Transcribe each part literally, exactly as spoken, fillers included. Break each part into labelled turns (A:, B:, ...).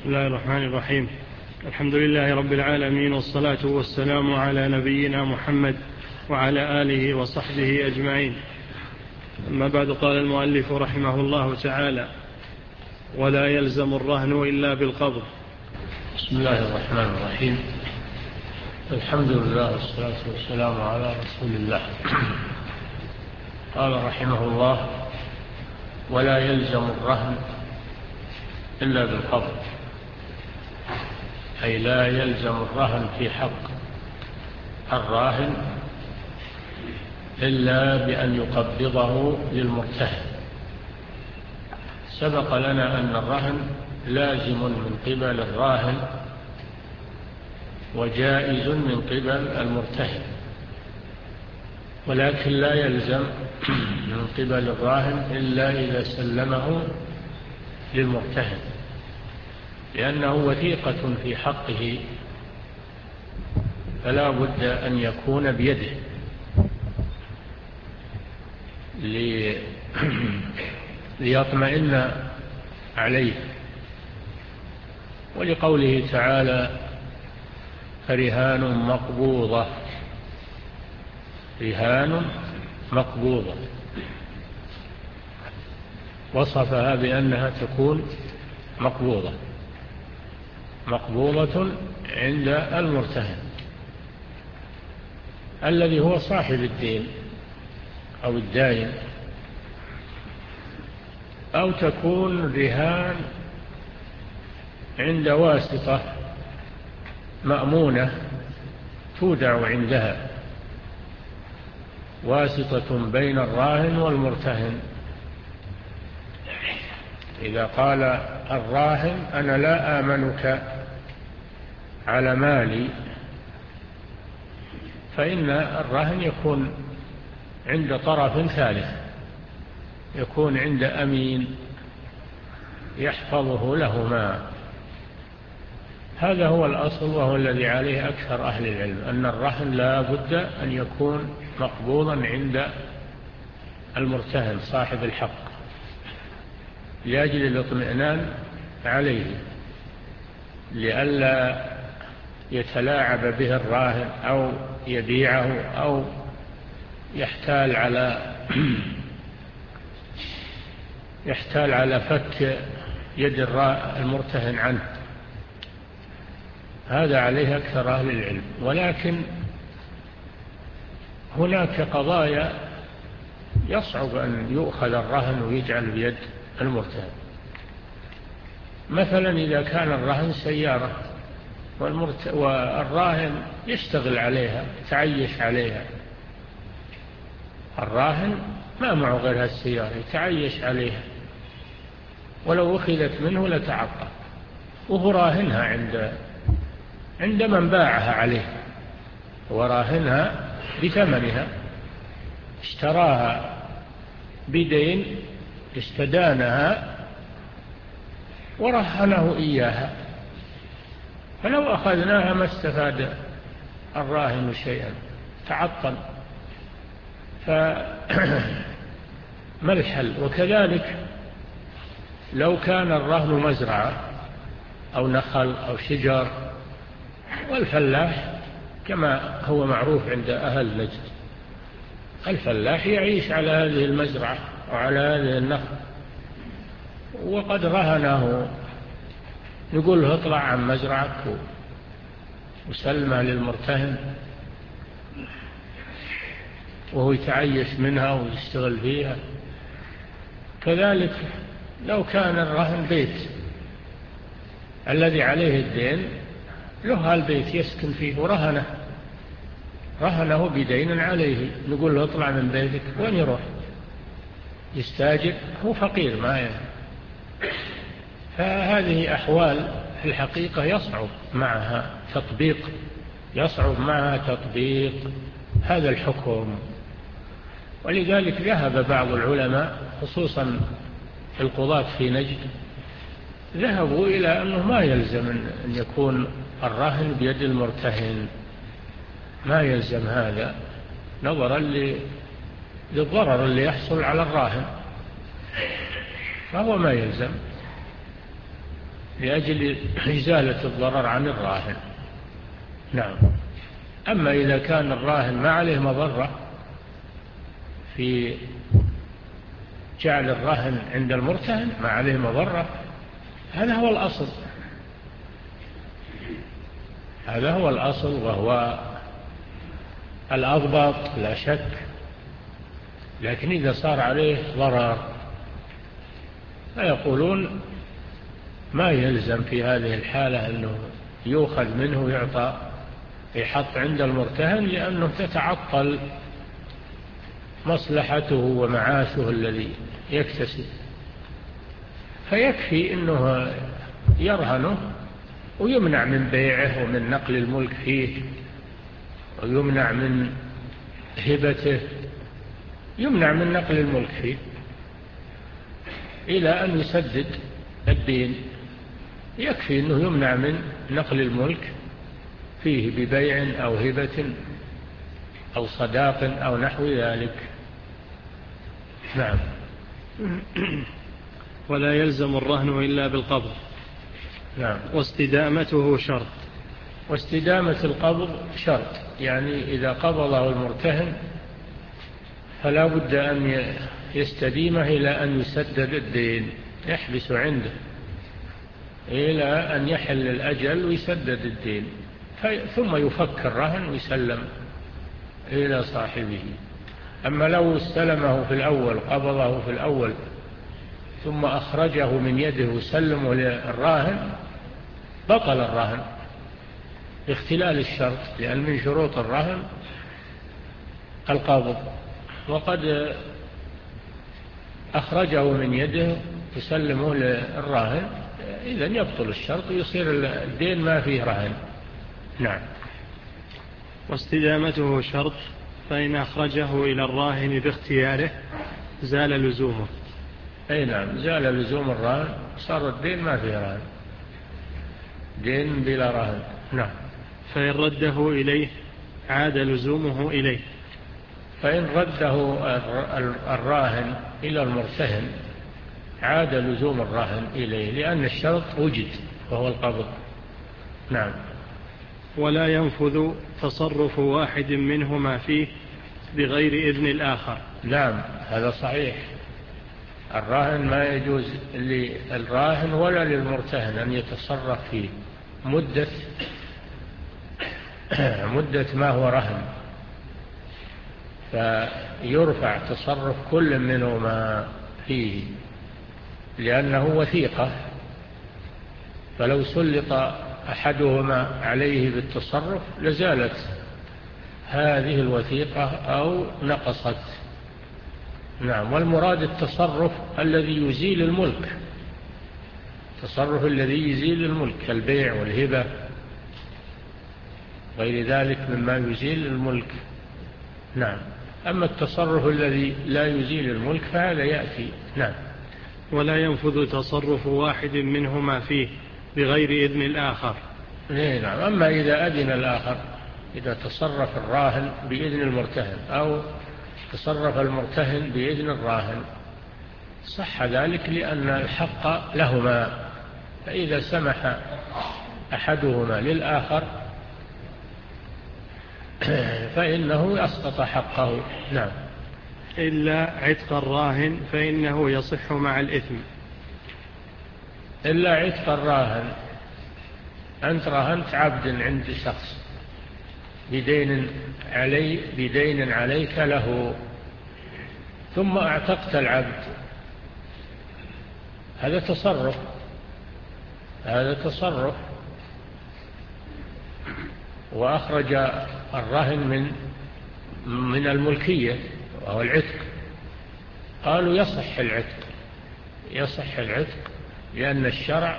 A: بسم الله الرحمن الرحيم. الحمد لله رب العالمين، والصلاة والسلام على نبينا محمد وعلى آله وصحبه أجمعين. أما بعد، قال المؤلف رحمه الله تعالى: ولا يلزم الرهن إلا بالقبض.
B: بسم الله الرحمن الرحيم. الحمد لله والصلاة والسلام على رسول الله. قال رحمه الله: ولا يلزم الرهن إلا بالقبض، أي لا يلزم الرهن في حق الراهن إلا بأن يقبضه للمرتهن. سبق لنا أن الرهن لازم من قبل الراهن وجائز من قبل المرتهن، ولكن لا يلزم من قبل الراهن إلا إذا سلمه للمرتهن، لأنه وثيقة في حقه، فلا بد أن يكون بيده ليطمئن عليه. ولقوله تعالى: فرهان مقبوضة، رهان مقبوضة، وصفها بأنها تكون مقبوضة مقبوضة عند المرتهن الذي هو صاحب الدين أو الداين، أو تكون رهان عند واسطة مأمونة تودع عندها، واسطة بين الراهن والمرتهن. إذا قال الراهن: أنا لا آمنك على مالي، فإن الراهن يكون عند طرف ثالث، يكون عند أمين يحفظه لهما. هذا هو الأصل، وهو الذي عليه أكثر أهل العلم، أن الرهن لا بد أن يكون مقبوضا عند المرتهن صاحب الحق، لأجل الاطمئنان عليه، لئلا يتلاعب به الراهن أو يبيعه أو يحتال على يحتال على فك يد المرتهن عنه. هذا عليه أكثر أهل العلم. ولكن هناك قضايا يصعب أن يؤخذ الرهن ويجعل بيد المرتهن. مثلا إذا كان الرهن سيارة والراهن يشتغل عليها، يتعيش عليها، الراهن ما معه غير هالسيارة، يتعيش عليها، ولو أخذت منه لتعطل، وهو راهنها عند عند من باعها عليه، وراهنها بثمنها، اشتراها بدين، استدانها ورهنه إياها، فلو أخذناها ما استفاد الراهن شيئا، تعطل. فما الحل؟ وكذلك لو كان الرهن مزرعة أو نخل أو شجر، والفلاح كما هو معروف عند أهل نجد، الفلاح يعيش على هذه المزرعة وعلى هذه النخل، وقد رهنه، يقول له: اطلع عن مزرعك وسلمها للمرتهن، وهو يتعيش منها ويشتغل فيها. كذلك لو كان الرهن بيت، الذي عليه الدين له البيت يسكن فيه ورهنه رهنه بدين عليه، نقول له: اطلع من بيتك، وين يروح؟ يستاجر، هو فقير ما يعني. فهذه أحوال في الحقيقة يصعب معها تطبيق يصعب معها تطبيق هذا الحكم. ولذلك ذهب بعض العلماء، خصوصا القضاة في نجد، ذهبوا إلى أنه ما يلزم أن يكون الرهن بيد المرتهن، ما يلزم هذا، نظرا للضرر اللي يحصل على الراهن، فهو ما يلزم. لأجل إزالة الضرر عن الراهن. نعم. أما إذا كان الراهن ما عليه مضرة في جعل الرهن عند المرتهن، ما عليه مضرة، هذا هو الأصل، هذا هو الأصل وهو الأضبط لا شك. لكن إذا صار عليه ضرر فيقولون ما يلزم في هذه الحالة أنه يؤخذ منه ويعطى يحط عند المرتهن، لأنه تتعطل مصلحته ومعاشه الذي يكتسب، فيكفي أنه يرهنه ويمنع من بيعه ومن نقل الملك فيه، ويمنع من هبته، يمنع من نقل الملك فيه إلى أن يسدد الدين. يكفي أنه يمنع من نقل الملك فيه ببيع أو هبة أو صداق أو نحو ذلك. نعم.
A: ولا يلزم الرهن إلا بالقبض.
B: نعم.
A: واستدامته شرط.
B: واستدامة القبض شرط، يعني إذا قبضه المرتهن فلا بد أن يستديمه إلى أن يسدد الدين، يحبس عنده إلى أن يحل الأجل ويسدد الدين، ثم يفك الرهن ويسلم إلى صاحبه. أما لو استلمه في الأول، قبضه في الأول ثم أخرجه من يده وسلمه للراهن، بطل الرهن باختلال الشرط، لأن من شروط الرهن القبض، وقد أخرجه من يده وسلمه للراهن، إذن يبطل الشرط ويصير الدين ما فيه رهن. نعم.
A: واستدامته شرط، فإن أخرجه إلى الراهن باختياره زال لزومه.
B: أي نعم، زال لزوم الراهن، صار الدين ما فيه رهن، دين بلا رهن. نعم.
A: فإن رده إليه عاد لزومه إليه.
B: فإن رده الراهن إلى المرتهن عاد لزوم الراهن إليه، لأن الشرط وجد وهو القبض. نعم.
A: ولا ينفذ تصرف واحد منهما فيه بغير إذن الآخر.
B: نعم، هذا صحيح. الراهن ما يجوز للراهن ولا للمرتهن أن يتصرف فيه مدة مدة ما هو رهن، فيرفع تصرف كل منهما فيه لأنه وثيقة، فلو سلط أحدهما عليه بالتصرف لزالت هذه الوثيقة أو نقصت. نعم. والمراد التصرف الذي يزيل الملك، التصرف الذي يزيل الملك كالبيع والهبة غير ذلك مما يزيل الملك. نعم. أما التصرف الذي لا يزيل الملك فهذا يأتي. نعم.
A: ولا ينفذ تصرف واحد منهما فيه بغير إذن الآخر.
B: نعم. أما إذا أذن الآخر، إذا تصرف الراهن بإذن المرتهن أو تصرف المرتهن بإذن الراهن صح ذلك، لأن الحق لهما، فإذا سمح أحدهما للآخر فإنه أسقط حقه. نعم.
A: إلا عتق الراهن فإنه يصح مع الإثم.
B: إلا عتق الراهن، أنت راهنت عبد عند شخص بدين علي بدين عليك له، ثم اعتقت العبد، هذا تصرف، هذا تصرف وأخرج الرهن من من الملكية وهو العتق. قالوا يصح العتق، يصح العتق لأن الشرع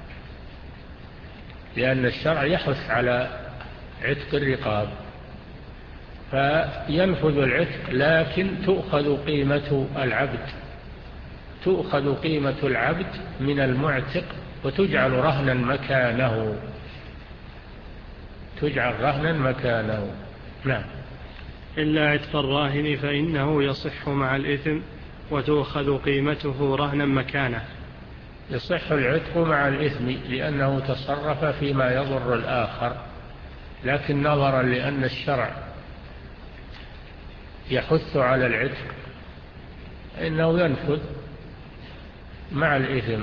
B: لأن الشرع يحث على عتق الرقاب، فينفذ العتق، لكن تؤخذ قيمة العبد، تؤخذ قيمة العبد من المعتق وتجعل رهنا مكانه، تجعل رهنا مكانه. نعم.
A: إلا عتق الراهن فإنه يصح مع الإثم وتؤخذ قيمته رهنا مكانه.
B: يصح العتق مع الإثم لأنه تصرف فيما يضر الآخر، لكن نظرا لأن الشرع يحث على العتق إنه ينفذ مع الإثم،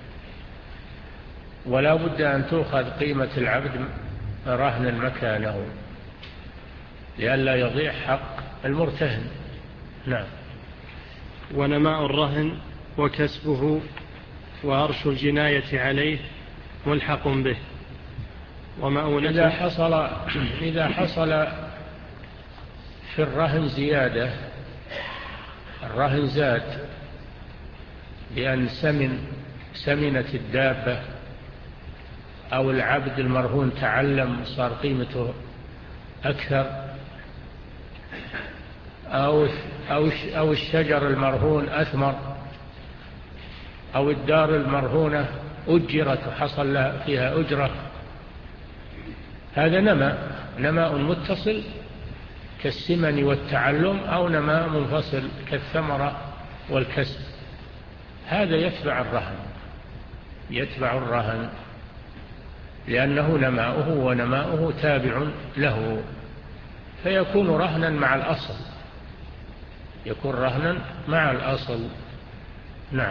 B: ولا بد أن تؤخذ قيمة العبد رهنا مكانه لئلا يضيع حق المرتهن. نعم.
A: ونماء الرهن وكسبه وأرش الجناية عليه ملحق به. ومؤونته
B: إذا حصل, إذا حصل في الرهن زيادة، الرهن زاد بأن سمن سمنت الدابة أو العبد المرهون تعلم صار قيمته أكثر، أو, أو, أو الشجر المرهون أثمر، أو الدار المرهونة أجرت وحصل لها فيها أجرة، هذا نماء نماء متصل كالسمن والتعلم، أو نماء منفصل كالثمرة والكسب، هذا يتبع الرهن يتبع الرهن لأنه نماؤه ونماؤه تابع له، فيكون رهنا مع الأصل يكون رهنا مع الأصل. نعم.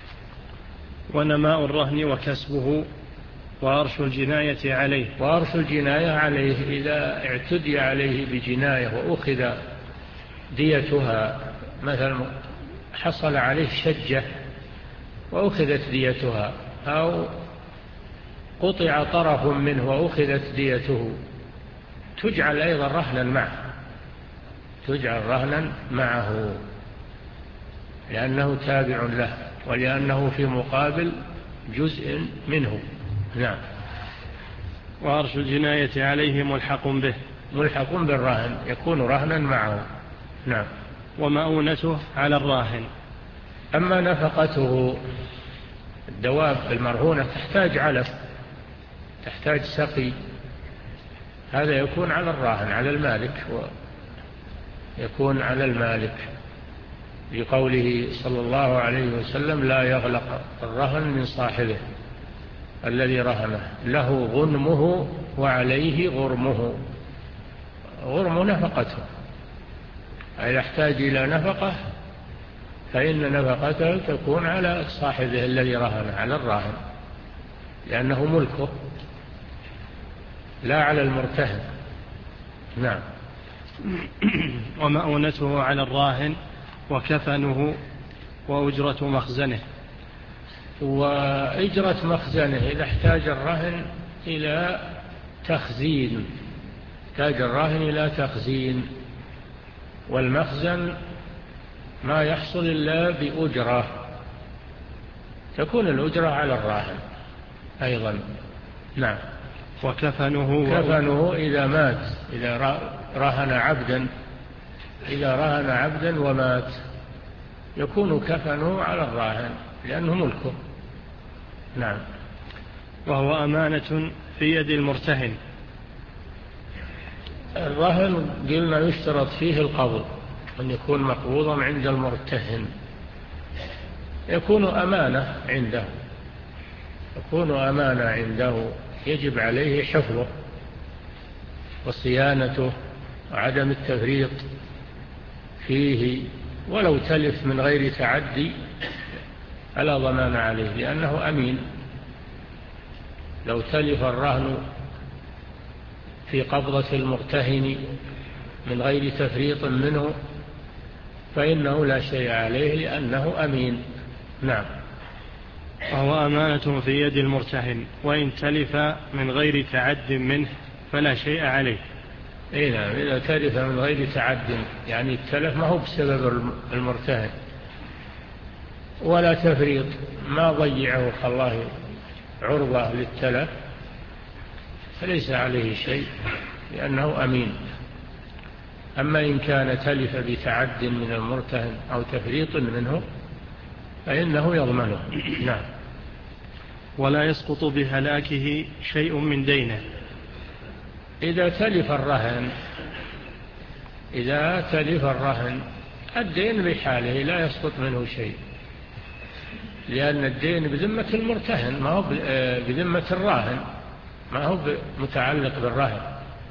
A: ونماء الرهن وكسبه وأرش الجناية عليه.
B: وأرش الجناية عليه إذا اعتدي عليه بجناية وأخذ ديتها، مثلا حصل عليه شجة وأخذت ديتها، أو قطع طرف منه وأخذت ديته، تجعل أيضا رهنا معه تجعل رهنا معه لأنه تابع له ولأنه في مقابل جزء منه. نعم.
A: وأرش الجناية عليه ملحق به
B: ملحق بالرهن يكون رهنا معه. نعم.
A: ومؤونته على الراهن.
B: أما نفقته، الدواب المرهونة تحتاج علف، تحتاج سقي، هذا يكون على الراهن على المالك، ويكون على المالك بقوله صلى الله عليه وسلم: لا يغلق الرهن من صاحبه الذي رهنه، له غنمه وعليه غرمه. غرم نفقته، أي يحتاج إلى نفقة، فإن نفقته تكون على صاحبه الذي رهنه، على الراهن، لأنه ملكه لا على المرتهن. نعم.
A: ومؤونته على الراهن وكفنه وأجرة مخزنه.
B: وإجرة مخزنه إذا احتاج الرهن إلى تخزين، احتاج الراهن إلى تخزين، والمخزن ما يحصل إلا بأجرة، تكون الأجرة على الراهن أيضا. نعم.
A: وكفنه
B: كفنه إذا مات، إذا رهن عبدا إذا رهن عبدا ومات يكون كفنه على الراهن لأنه ملكه. نعم.
A: وهو أمانة في يد المرتهن.
B: الرهن قلنا يشترط فيه القبض، أن يكون مقبوضا عند المرتهن، يكون أمانة عنده يكون أمانة عنده يجب عليه حفظه وصيانته وعدم التفريط فيه، ولو تلف من غير تعدي فلا ضمان عليه لأنه أمين. لو تلف الرهن في قبضة المرتهن من غير تفريط منه فإنه لا شيء عليه لأنه أمين. نعم.
A: وهو أمانة في يد المرتهن، وإن تلف من غير تعد منه فلا شيء عليه.
B: إيه نعم. إذا تلف من غير تعد، يعني التلف ما هو بسبب المرتهن ولا تفريط، ما ضيعه خلاه عرضة للتلف، فليس عليه شيء لأنه أمين. أما إن كان تلف بتعد من المرتهن أو تفريط منه فإنه يضمنه. نعم.
A: ولا يسقط بهلاكه شيء من دينه.
B: إذا تلف الرهن إذا تلف الرهن الدين بحاله لا يسقط منه شيء، لأن الدين بذمة المرتهن ما هو بذمة الراهن، ما هو متعلق بالرهن،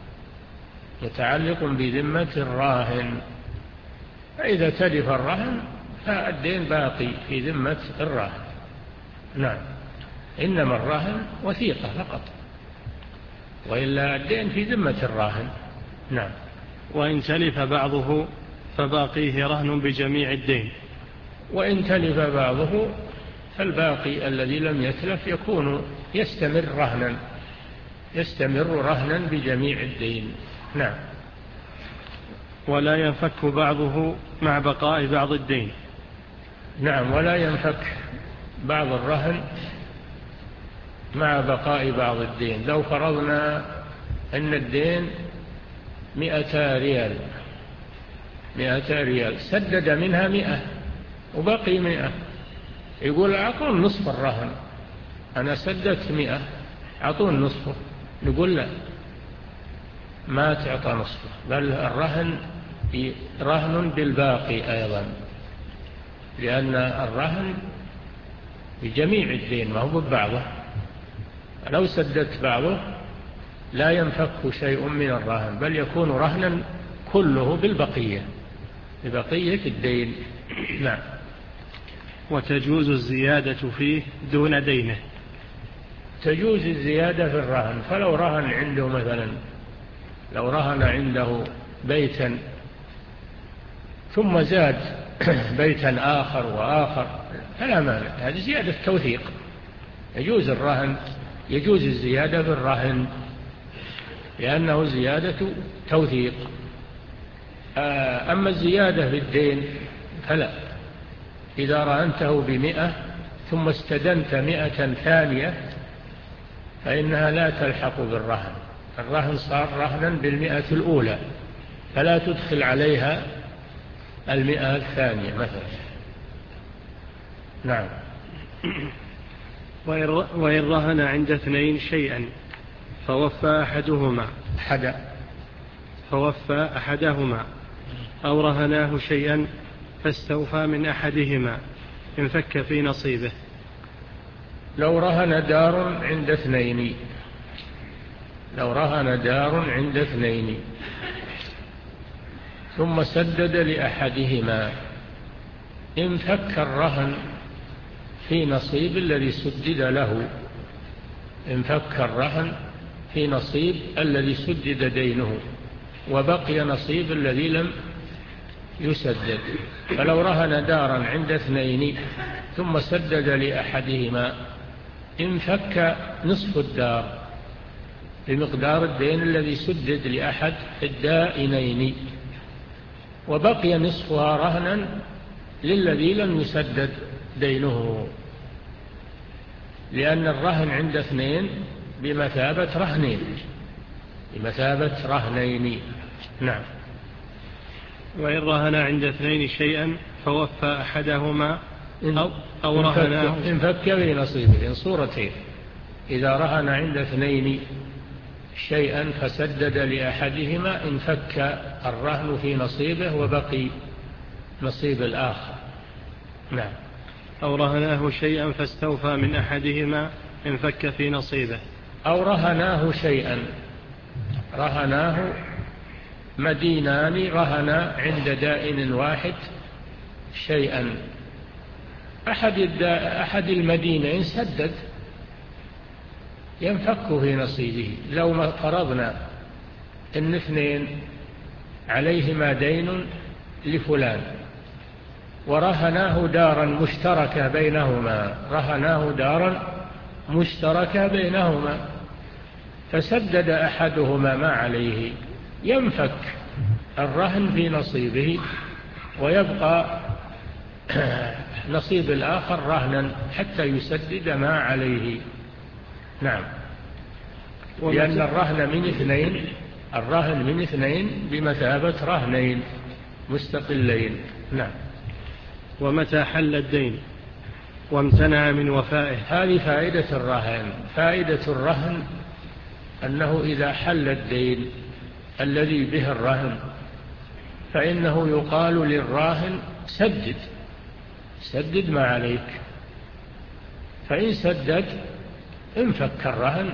B: متعلق بذمة الراهن. فإذا تلف الرهن فالدين باقي في ذمة الراهن. نعم، إنما الراهن وثيقة فقط، وإلا الدين في ذمة الراهن. نعم.
A: وإن تلف بعضه فباقيه رهن بجميع الدين.
B: وإن تلف بعضه فالباقي الذي لم يتلف يكون يستمر رهنا، يستمر رهنا بجميع الدين. نعم.
A: ولا ينفك بعضه مع بقاء بعض الدين.
B: نعم، ولا ينفك بعض الرهن مع بقاء بعض الدين. لو فرضنا أن الدين مئة ريال، مئة ريال سدد منها مئة وبقي مئة، يقول أعطون نصف الرهن، أنا سددت مئة أعطون نصفه. نقول لا، ما تعطى نصفه، بل الرهن رهن بالباقي أيضا، لأن الرهن بجميع الدين ما هو ببعضه. لو سددت بعضه لا ينفك شيء من الرهن، بل يكون رهنا كله بالبقية، ببقية الدين. نعم.
A: وتجوز الزيادة فيه دون دينه.
B: تجوز الزيادة في الرهن، فلو رهن عنده مثلا، لو رهن عنده بيتا ثم زاد بيتا آخر وآخر فلا مانع، هذه زيادة توثيق، يجوز الرهن، يجوز الزيادة في الرهن لأنه زيادة توثيق. أما الزيادة في الدين فلا. إذا رهنته بمئة ثم استدنت مئة ثانية فإنها لا تلحق بالرهن، الرهن صار رهنا بالمئة الأولى، فلا تدخل عليها المئة الثانية مثلا. نعم.
A: وإن رهن عند اثنين شيئا فوفى أحدهما
B: حدا
A: فوفى أحدهما أو رهناه شيئا فاستوفى من أحدهما انفك في نصيبه.
B: لو رهن دار عند اثنين، لو رهن دار عند اثنين ثم سدد لأحدهما انفك الرهن في نصيب الذي سدد له، انفك الرهن في نصيب الذي سدد دينه، وبقي نصيب الذي لم يسدد. فلو رهن دارا عند اثنين ثم سدد لأحدهما انفك نصف الدار بمقدار الدين الذي سدد لأحد الدائنين، وبقي نصفها رهنا للذي لم يسدد دينه، لأن الرهن عند اثنين بمثابة رهنين، بمثابة رهنين. نعم.
A: وإن رهن عند اثنين شيئا فوفى أحدهما أو, أو رهناه
B: انفك في نصيبه. صورتين: إذا رهن عند اثنين شيئا فسدد لأحدهما انفك الرهن في نصيبه وبقي نصيب الآخر. نعم.
A: أو رهناه شيئا فاستوفى من أحدهما انفك في نصيبه.
B: أو رهناه شيئا، رهناه مدينان رهنا عند دائن واحد شيئا، أحد, أحد المدينين سدد ينفك في نصيبه. لو ما فرضنا ان اثنين عليهما دين لفلان ورهناه دارا مشتركة بينهما، رهناه دارا مشتركة بينهما فسدد أحدهما ما عليه، ينفك الرهن في نصيبه ويبقى نصيب الآخر رهنا حتى يسدد ما عليه. نعم. لأن الرهن من اثنين، الرهن من اثنين بمثابة رهنين مستقلين. نعم.
A: ومتى حل الدين وامتنع من وفائه.
B: هذه فائدة الرهن. فائدة الرهن أنه إذا حل الدين الذي به الرهن فإنه يقال للراهن سدد، سدد ما عليك، فإن سدد انفك الرهن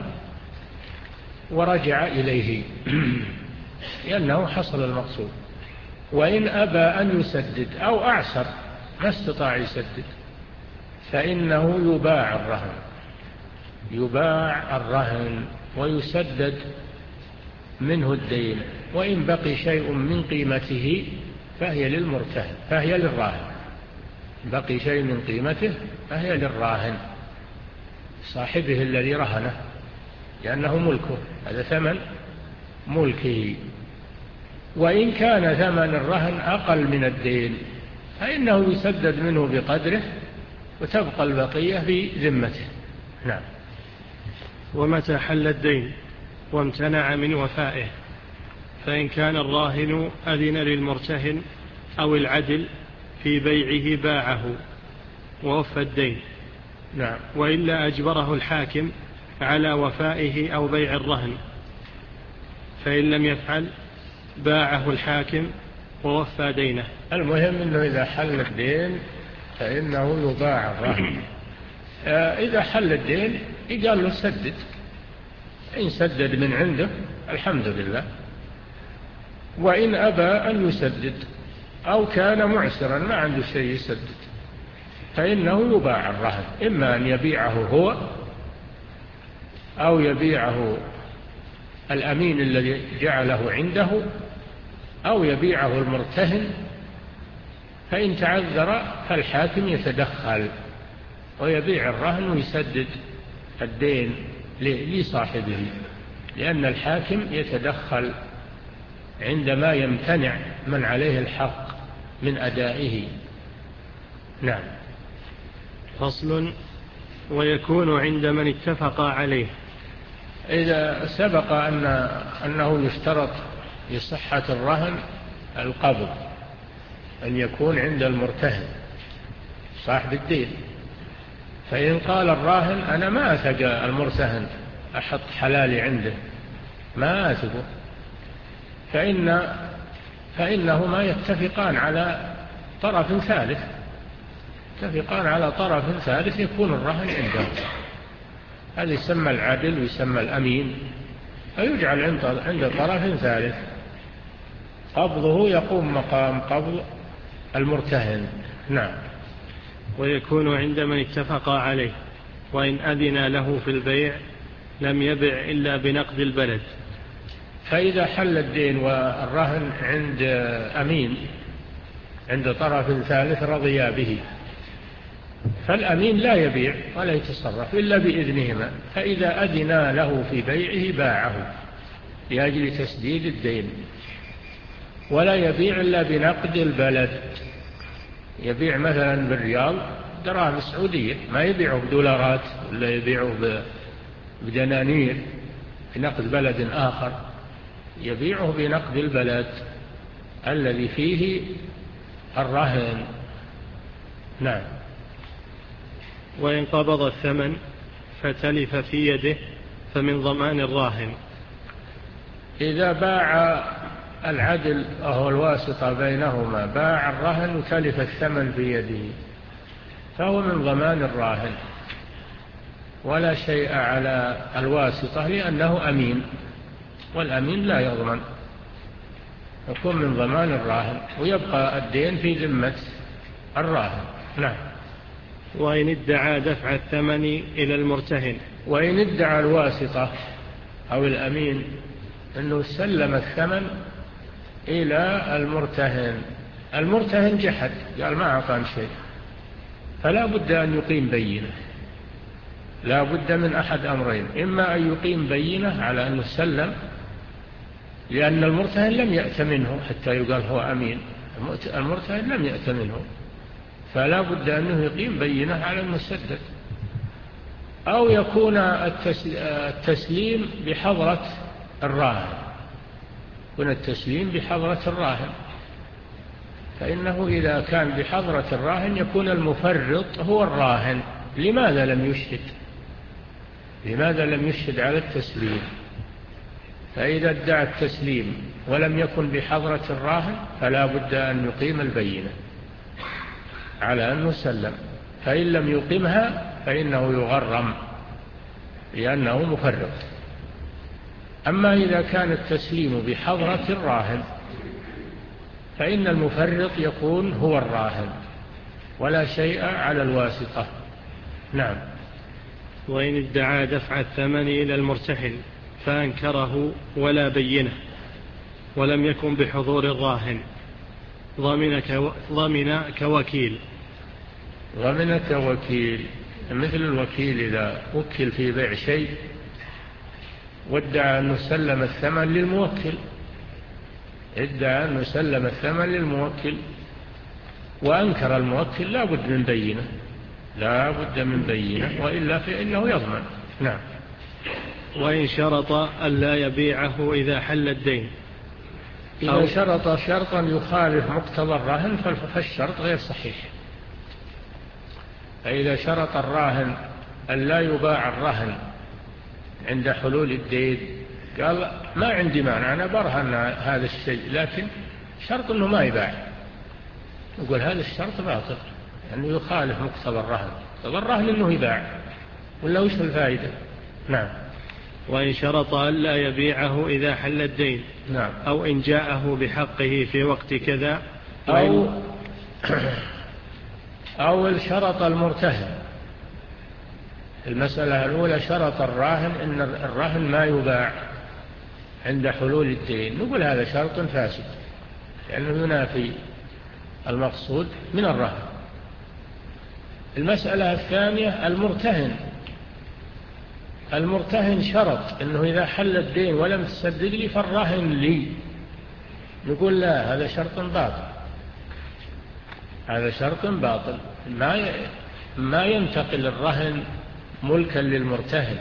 B: ورجع إليه لأنه حصل المقصود. وإن أبى أن يسدد أو أعسر ما استطاع يسدد فإنه يباع الرهن يباع الرهن ويسدد منه الدين، وإن بقي شيء من قيمته فهي للمرتهن فهي للراهن بقي شيء من قيمته فهي للراهن صاحبه الذي رهنه لأنه ملكه، هذا ثمن ملكه. وإن كان ثمن الرهن أقل من الدين فإنه يسدد منه بقدره وتبقى البقية في ذمته. نعم.
A: ومتى حل الدين وامتنع من وفائه، فإن كان الراهن أذن للمرتهن أو العدل في بيعه باعه ووفى الدين.
B: نعم.
A: وإلا أجبره الحاكم على وفائه أو بيع الرهن، فإن لم يفعل باعه الحاكم ووفى دينه.
B: المهم أنه إذا حل الدين فإنه يباع الرهن. إذا حل الدين يقال له سدد، إن سدد من عنده الحمد لله، وإن أبى أن يسدد أو كان معسرا ما عنده شيء يسدد فإنه يباع الرهن، إما أن يبيعه هو أو يبيعه الأمين الذي جعله عنده أو يبيعه المرتهن. فإن تعذر فالحاكم يتدخل ويبيع الرهن ويسدد الدين لصاحبه، لأن الحاكم يتدخل عندما يمتنع من عليه الحق من أدائه. نعم.
A: فصل. ويكون عند من اتفق عليه.
B: إذا سبق أن أنه يشترط لصحة الرهن القبض أن يكون عند المرتهن صاحب الدين، فإن قال الراهن أنا ما أثق المرتهن أحط حلالي عنده ما أثقه، فإن فإنهما يتفقان على طرف ثالث يتفقان على طرف ثالث يكون الرهن عنده. هذا يسمى العدل ويسمى الأمين، فيجعل عند طرف ثالث قبضه يقوم مقام قبض المرتهن. نعم.
A: ويكون عند من اتفق عليه، وإن أذن له في البيع لم يبع إلا بنقد البلد.
B: فإذا حل الدين والرهن عند أمين عند طرف ثالث رضيا به فالأمين لا يبيع ولا يتصرف إلا بإذنهما، فإذا أذنا له في بيعه باعه لأجل تسديد الدين، ولا يبيع إلا بنقد البلد. يبيع مثلا بالريال دراهم سعودية، ما يبيعه بدولارات ولا يبيعه بدنانير بنقد بلد آخر، يبيعه بنقد البلد الذي فيه الرهن. نعم.
A: وإن قبض الثمن فتلف في يده فمن ضمان الراهن.
B: إذا باع العدل أو الواسطة بينهما باع الرهن وتلف الثمن في يده فهو من ضمان الراهن ولا شيء على الواسطة لأنه أمين، والأمين لا يضمن، يكون من ضمان الراهن ويبقى الدين في ذمة الراهن. نعم.
A: وإن ادعى دفع الثمن إلى المرتهن.
B: وإن ادعى الواسطة أو الأمين أنه سلم الثمن إلى المرتهن، المرتهن جحد قال ما أعطاني شيء، فلا بد أن يقيم بينة، لا بد من أحد أمرين، إما أن يقيم بينة على أنه سلم لأن المرتهن لم يأت منه حتى يقال هو أمين، المرتهن لم يأت منه فلا بد أنه يقيم بينة على المسدد، أو يكون التسليم بحضرة الراهن، يكون التسليم بحضرة الراهن، فإنه إذا كان بحضرة الراهن يكون المفرط هو الراهن. لماذا لم يشهد لماذا لم يشهد على التسليم؟ فإذا ادعى التسليم ولم يكن بحضرة الراهن فلا بد أن يقيم البينة على أنه سلم، فإن لم يقيمها فإنه يغرم لأنه مفرط. أما إذا كان التسليم بحضرة الراهن فإن المفرط يكون هو الراهن ولا شيء على الواسطة. نعم.
A: وإن ادعى دفع الثمن إلى المرتهن فأنكره ولا بينه ولم يكن بحضور الراهن ضمن ضمن كوكيل.
B: ضمن كوكيل مثل الوكيل إذا وكل في بيع شيء وادعى أنه سلم الثمن للموكل ادعى أنه سلم الثمن للموكل وأنكر الموكل لا بد من بينه لا بد من بينه وإلا فإنه يضمن. نعم.
A: وإن شرط ألا يبيعه إذا حل الدين
B: إذا شرط شرطا يخالف مقتضى الرهن فالشرط غير صحيح. فإذا شرط الراهن أن لا يباع الرهن عند حلول الدين قال ما عندي مانع أنا برهن هذا الشيء لكن شرط أنه ما يباع، يقول هذا الشرط باطل لأنه يعني يخالف مقتضى الرهن. مقتضى الرهن أنه يباع ولا وش الفائدة. نعم.
A: وإن شرط ألا يبيعه إذا حل الدين
B: نعم.
A: أو إن جاءه بحقه في وقت كذا
B: أو أو شرط المرتهن. المسألة الأولى شرط الراهن أن الرهن ما يباع عند حلول الدين، نقول هذا شرط فاسد لأنه ينافي المقصود من الرهن. المسألة الثانية المرتهن المرتهن شرط أنه إذا حل الدين ولم تسدد لي فالرهن لي، نقول لا هذا شرط باطل هذا شرط باطل ما ما ينتقل الرهن ملكا للمرتهن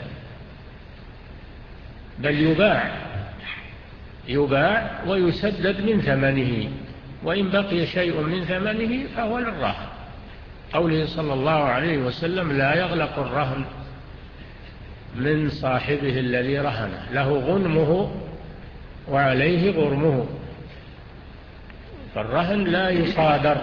B: بل يباع يباع ويسدد من ثمنه وإن بقي شيء من ثمنه فهو للراهن. قوله صلى الله عليه وسلم لا يغلق الرهن من صاحبه الذي رهنه له غنمه وعليه غرمه. فالرهن لا يصادر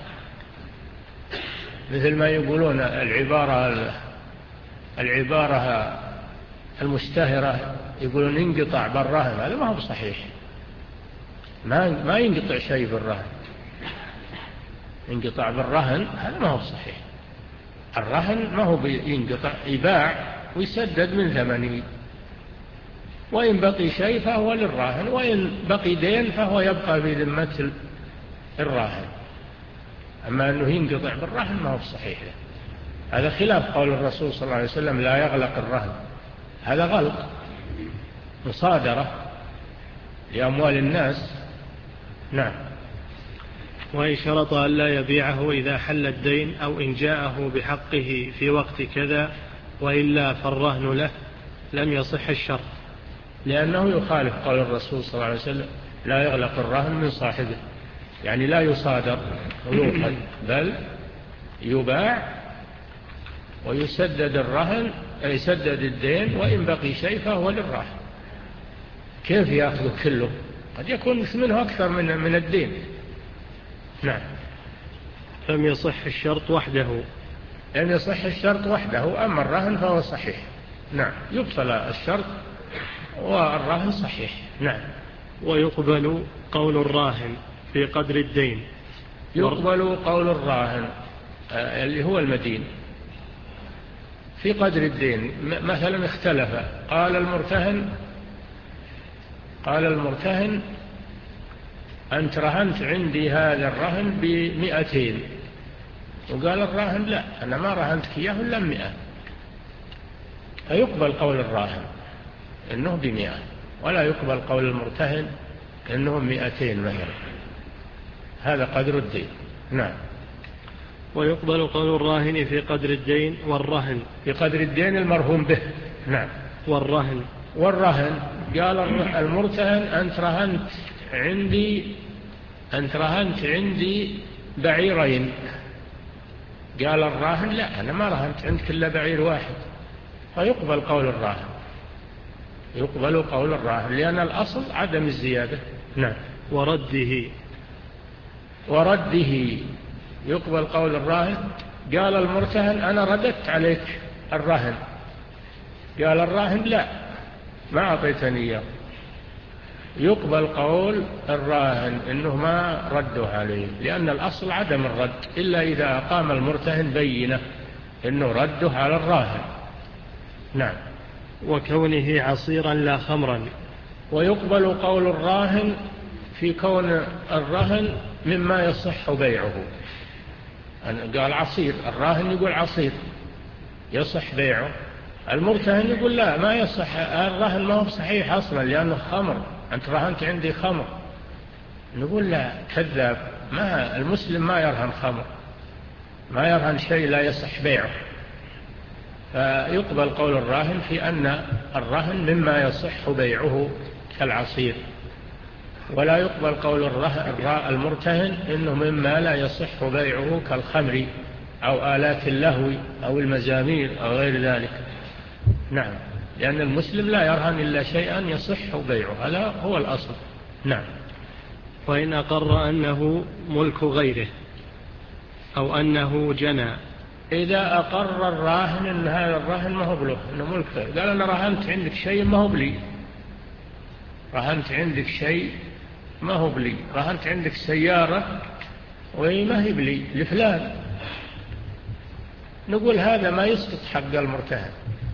B: مثل ما يقولون العبارة العبارة المشتهرة يقولون انقطع بالرهن، هذا ما هو صحيح. ما ما ينقطع شيء بالرهن. انقطاع بالرهن هذا ما هو صحيح. الرهن ما هو ينقطع يباع ويسدد من ثمنه وإن بقي شيء فهو للراهن وإن بقي دين فهو يبقى في ذمة الراهن. أما أنه ينقطع بالرهن ما هو صحيح. هذا خلاف قول الرسول صلى الله عليه وسلم لا يغلق الرهن، هذا غلق مصادرة لأموال الناس. نعم.
A: وإن شرط ألا يبيعه إذا حل الدين أو إن جاءه بحقه في وقت كذا وإلا فالرهن له لم يصح الشرط
B: لأنه يخالف قول الرسول صلى الله عليه وسلم لا يغلق الرهن من صاحبه، يعني لا يصادر ويوخذ بل يباع ويسدد الرهن يسدد الدين وإن بقي شيء فهو للراهن. كيف يأخذ كله؟ قد يكون منه أكثر من من الدين. نعم.
A: لم يصح الشرط وحده
B: لم يصح الشرط وحده أما الرهن فهو صحيح. نعم. يبطل الشرط والرهن صحيح. نعم.
A: ويقبل قول الراهن في قدر الدين.
B: يقبل قول الراهن اللي هو المدين في قدر الدين. مثلا اختلف قال المرتهن قال المرتهن أنت رهنت عندي هذا الرهن بمئتين وقال الراهن لا أنا ما رهنتك إياه إلا مئة، فيقبل قول الراهن إنه بمئة ولا يقبل قول المرتهن إنه مئتين مثلا. هذا قدر الدين. نعم.
A: ويقبل قول الراهن في قدر الدين والرهن
B: في قدر الدين المرهون به. نعم.
A: والرهن
B: والرهن قال المرتهن أنت رهنت عندي أنت رهنت عندي بعيرين، قال الراهن لا أنا ما رهنت عندك إلا بعير واحد، فيقبل قول الراهن يقبل قول الراهن لأن الأصل عدم الزيادة. نعم.
A: ورده
B: ورده يقبل قول الراهن قال المرتهن أنا رددت عليك الرهن، قال الراهن لا ما أعطيتني إياه، يقبل قول الراهن إنه ما رده عليه، لأن الأصل عدم الرد إلا إذا أقام المرتهن بينة إنه رده على الراهن. نعم.
A: وكونه عصيرا لا خمرا.
B: ويقبل قول الراهن في كون الرهن مما يصح بيعه، قال عصير، الراهن يقول عصير يصح بيعه، المرتهن يقول لا ما يصح، الرهن ما هو صحيح أصلا لأنه خمر، أنت رهنت عندي خمر، نقول لا كذاب، ما المسلم ما يرهن خمر، ما يرهن شيء لا يصح بيعه. فيقبل قول الراهن في أن الرهن مما يصح بيعه كالعصير، ولا يقبل قول المرتهن إنه مما لا يصح بيعه كالخمر أو آلات اللهو أو المزامير أو غير ذلك. نعم، لأن المسلم لا يرهن إلا شيئا يصح بيعه، هذا هو الأصل. نعم.
A: وإن أقر أنه ملك غيره أو أنه جنى.
B: إذا أقر الراهن أن هذا الراهن ما هو بله، أنه ملك غيره، قال أنا رهنت عندك شيء ما هو بلي، رهنت عندك شيء ما هو بلي، رهنت عندك سيارة وهي ما هي بلي لفلان، نقول هذا ما يسقط حق المرتهن،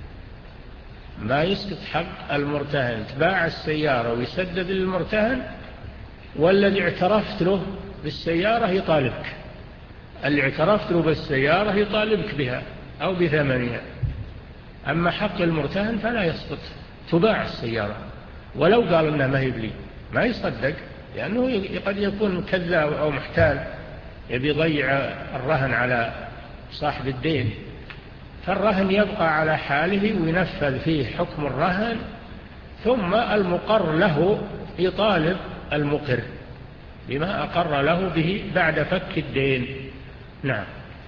B: ما يسقط حق المرتهن، تباع السيارة ويسدد للمرتهن، والذي اعترفت له بالسيارة يطالبك، اللي اعترفت له بالسيارة يطالبك بها أو بثمنها. أما حق المرتهن فلا يسقط، تباع السيارة ولو قال إنها ما هي بلي، ما يصدق، لأنه قد يكون كذاب أو محتال يبي يضيع الرهن على صاحب الدين، فالرهن يبقى على حاله وينفذ فيه حكم الرهن، ثم المقر له يطالب المقر بما أقر له به بعد فك الدين. نعم.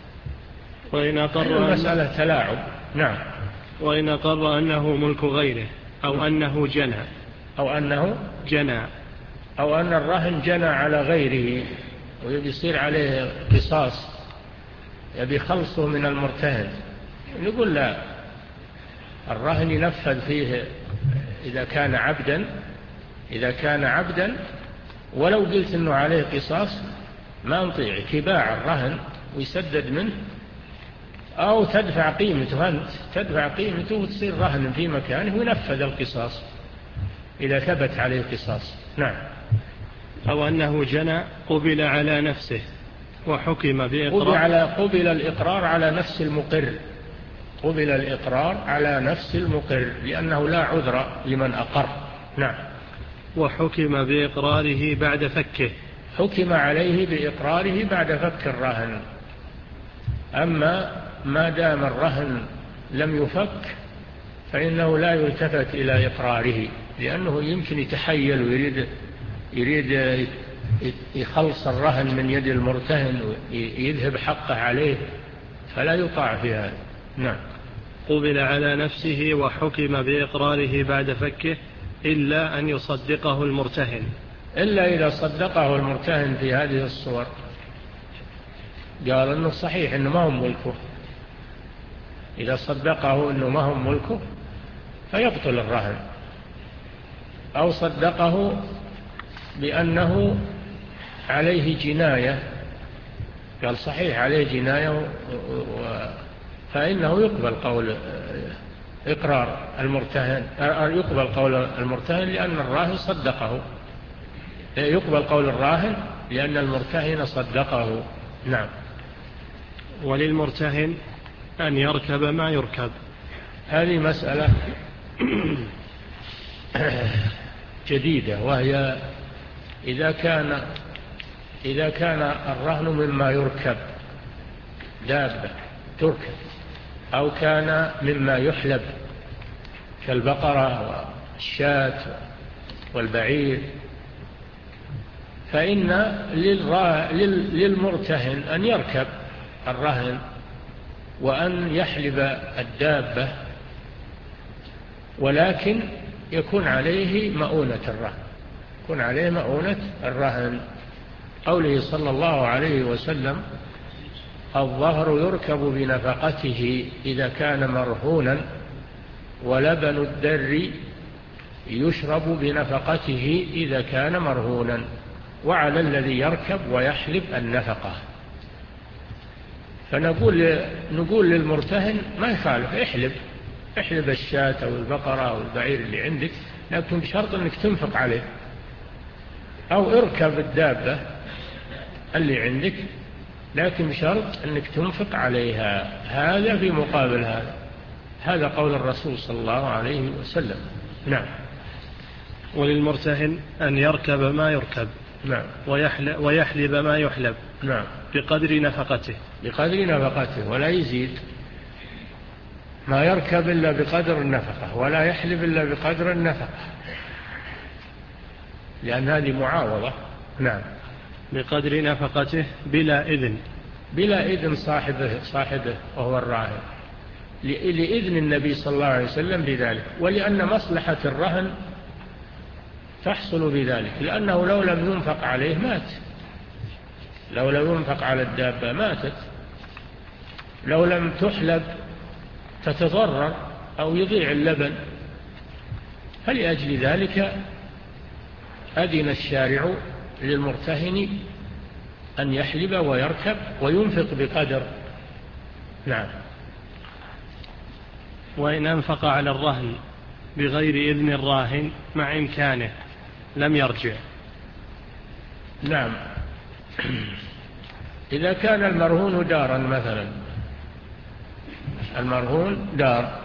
A: وإن أقر
B: المسألة تلاعب. نعم.
A: وإن أقر أنه ملك غيره أو أنه جنى
B: أو أنه
A: جنى
B: أو أن الرهن جنى على غيره ويبي يصير عليه قصاص، يبي خلصه من المرتهن، نقول لا، الرهن ينفذ فيه إذا كان عبدا، إذا كان عبدا ولو قلت أنه عليه قصاص ما نطيعك، يباع الرهن ويسدد منه أو تدفع قيمته، أنت تدفع قيمته وتصير رهن في مكانه وينفذ القصاص إذا ثبت عليه قصاص. نعم.
A: أو أنه جنى قبل على نفسه وحكم بإقرار،
B: قبل, على قبل الإقرار على نفس المقر، قبل الإقرار على نفس المقر لأنه لا عذر لمن أقر. نعم.
A: وحكم بإقراره بعد فكه،
B: حكم عليه بإقراره بعد فك الرهن. أما ما دام الرهن لم يفك فإنه لا يلتفت إلى إقراره، لأنه يمكن يتحيل ويريد يريد يخلص الرهن من يد المرتهن ويذهب حقه عليه، فلا يطاع في هذا. نعم.
A: قبل على نفسه وحكم بإقراره بعد فكه إلا أن يصدقه المرتهن،
B: إلا إذا صدقه المرتهن في هذه الصور، قال أنه صحيح أنه ما هم ملكه، إذا صدقه أنه ما هم ملكه فيبطل الرهن، أو صدقه بأنه عليه جناية، قال صحيح عليه جناية، فإنه يقبل قول إقرار المرتهن، يقبل قول المرتهن لأن الراهن صدقه، يقبل قول الراهن لأن المرتهن صدقه. نعم.
A: وللمرتهن أن يركب ما يركب.
B: هذه مسألة جديدة، وهي إذا كان إذا كان الرهن مما يركب، دابة تركب، أو كان مما يحلب كالبقرة والشاة والبعير، فإن للمرتهن أن يركب الرهن وأن يحلب الدابة، ولكن يكون عليه مؤونة الرهن، يكون عليه مؤونة الرهن. قوله صلى الله عليه وسلم الظهر يركب بنفقته إذا كان مرهونا، ولبن الدر يشرب بنفقته إذا كان مرهونا، وعلى الذي يركب ويحلب النفقة. فنقول نقول للمرتهن ما يخالف، احلب احلب الشاة أو البقرة أو البعير اللي عندك، لكن بشرط أنك تنفق عليه، أو اركب الدابة اللي عندك لكن بشرط أنك تنفق عليها. هذا في مقابل هذا. هذا قول الرسول صلى الله عليه وسلم. نعم.
A: وللمرتهن أن يركب ما يركب.
B: نعم.
A: ويحلب, ويحلب ما يحلب.
B: نعم.
A: بقدر نفقته.
B: بقدر نفقته، ولا يزيد. ما يركب إلا بقدر النفقة، ولا يحلب إلا بقدر النفقة، لأن هذه معاوضة. نعم.
A: بقدر نفقته بلا إذن.
B: بلا إذن صاحبه صاحبه وهو الراهن، لإذن النبي صلى الله عليه وسلم بذلك، ولأن مصلحة الرهن تحصل بذلك، لأنه لو لم ينفق عليه مات، لو لم ينفق على الدابة ماتت، لو لم تحلب تتضرر أو يضيع اللبن. فلأجل ذلك أذن الشارع للمرتهن أن يحلب ويركب وينفق بقدر. نعم.
A: وإن أنفق على الرهن بغير إذن الراهن مع إمكانه لم يرجع.
B: نعم. إذا كان المرهون دارا مثلا، المرهون دار،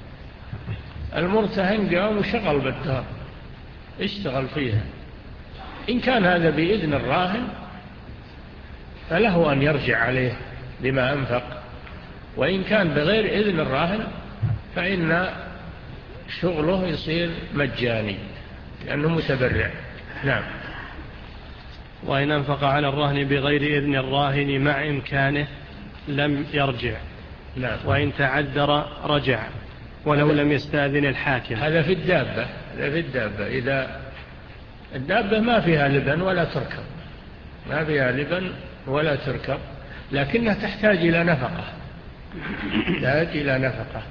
B: المرتهن قام وشغل بالدار، اشتغل فيها، إن كان هذا بإذن الراهن فله أن يرجع عليه بما أنفق، وإن كان بغير إذن الراهن فإن شغله يصير مجاني لأنه متبرع. نعم.
A: وإن أنفق على الرهن بغير إذن الراهن مع إمكانه لم يرجع.
B: نعم.
A: وإن تعذر رجع ولو لم يستأذن الحاكم.
B: هذا في الدابة. هذا في الدابة. إذا الدابة ما فيها لبن ولا تركب، ما فيها لبن ولا تركب، لكنها تحتاج إلى نفقة، تحتاج إلى نفقة،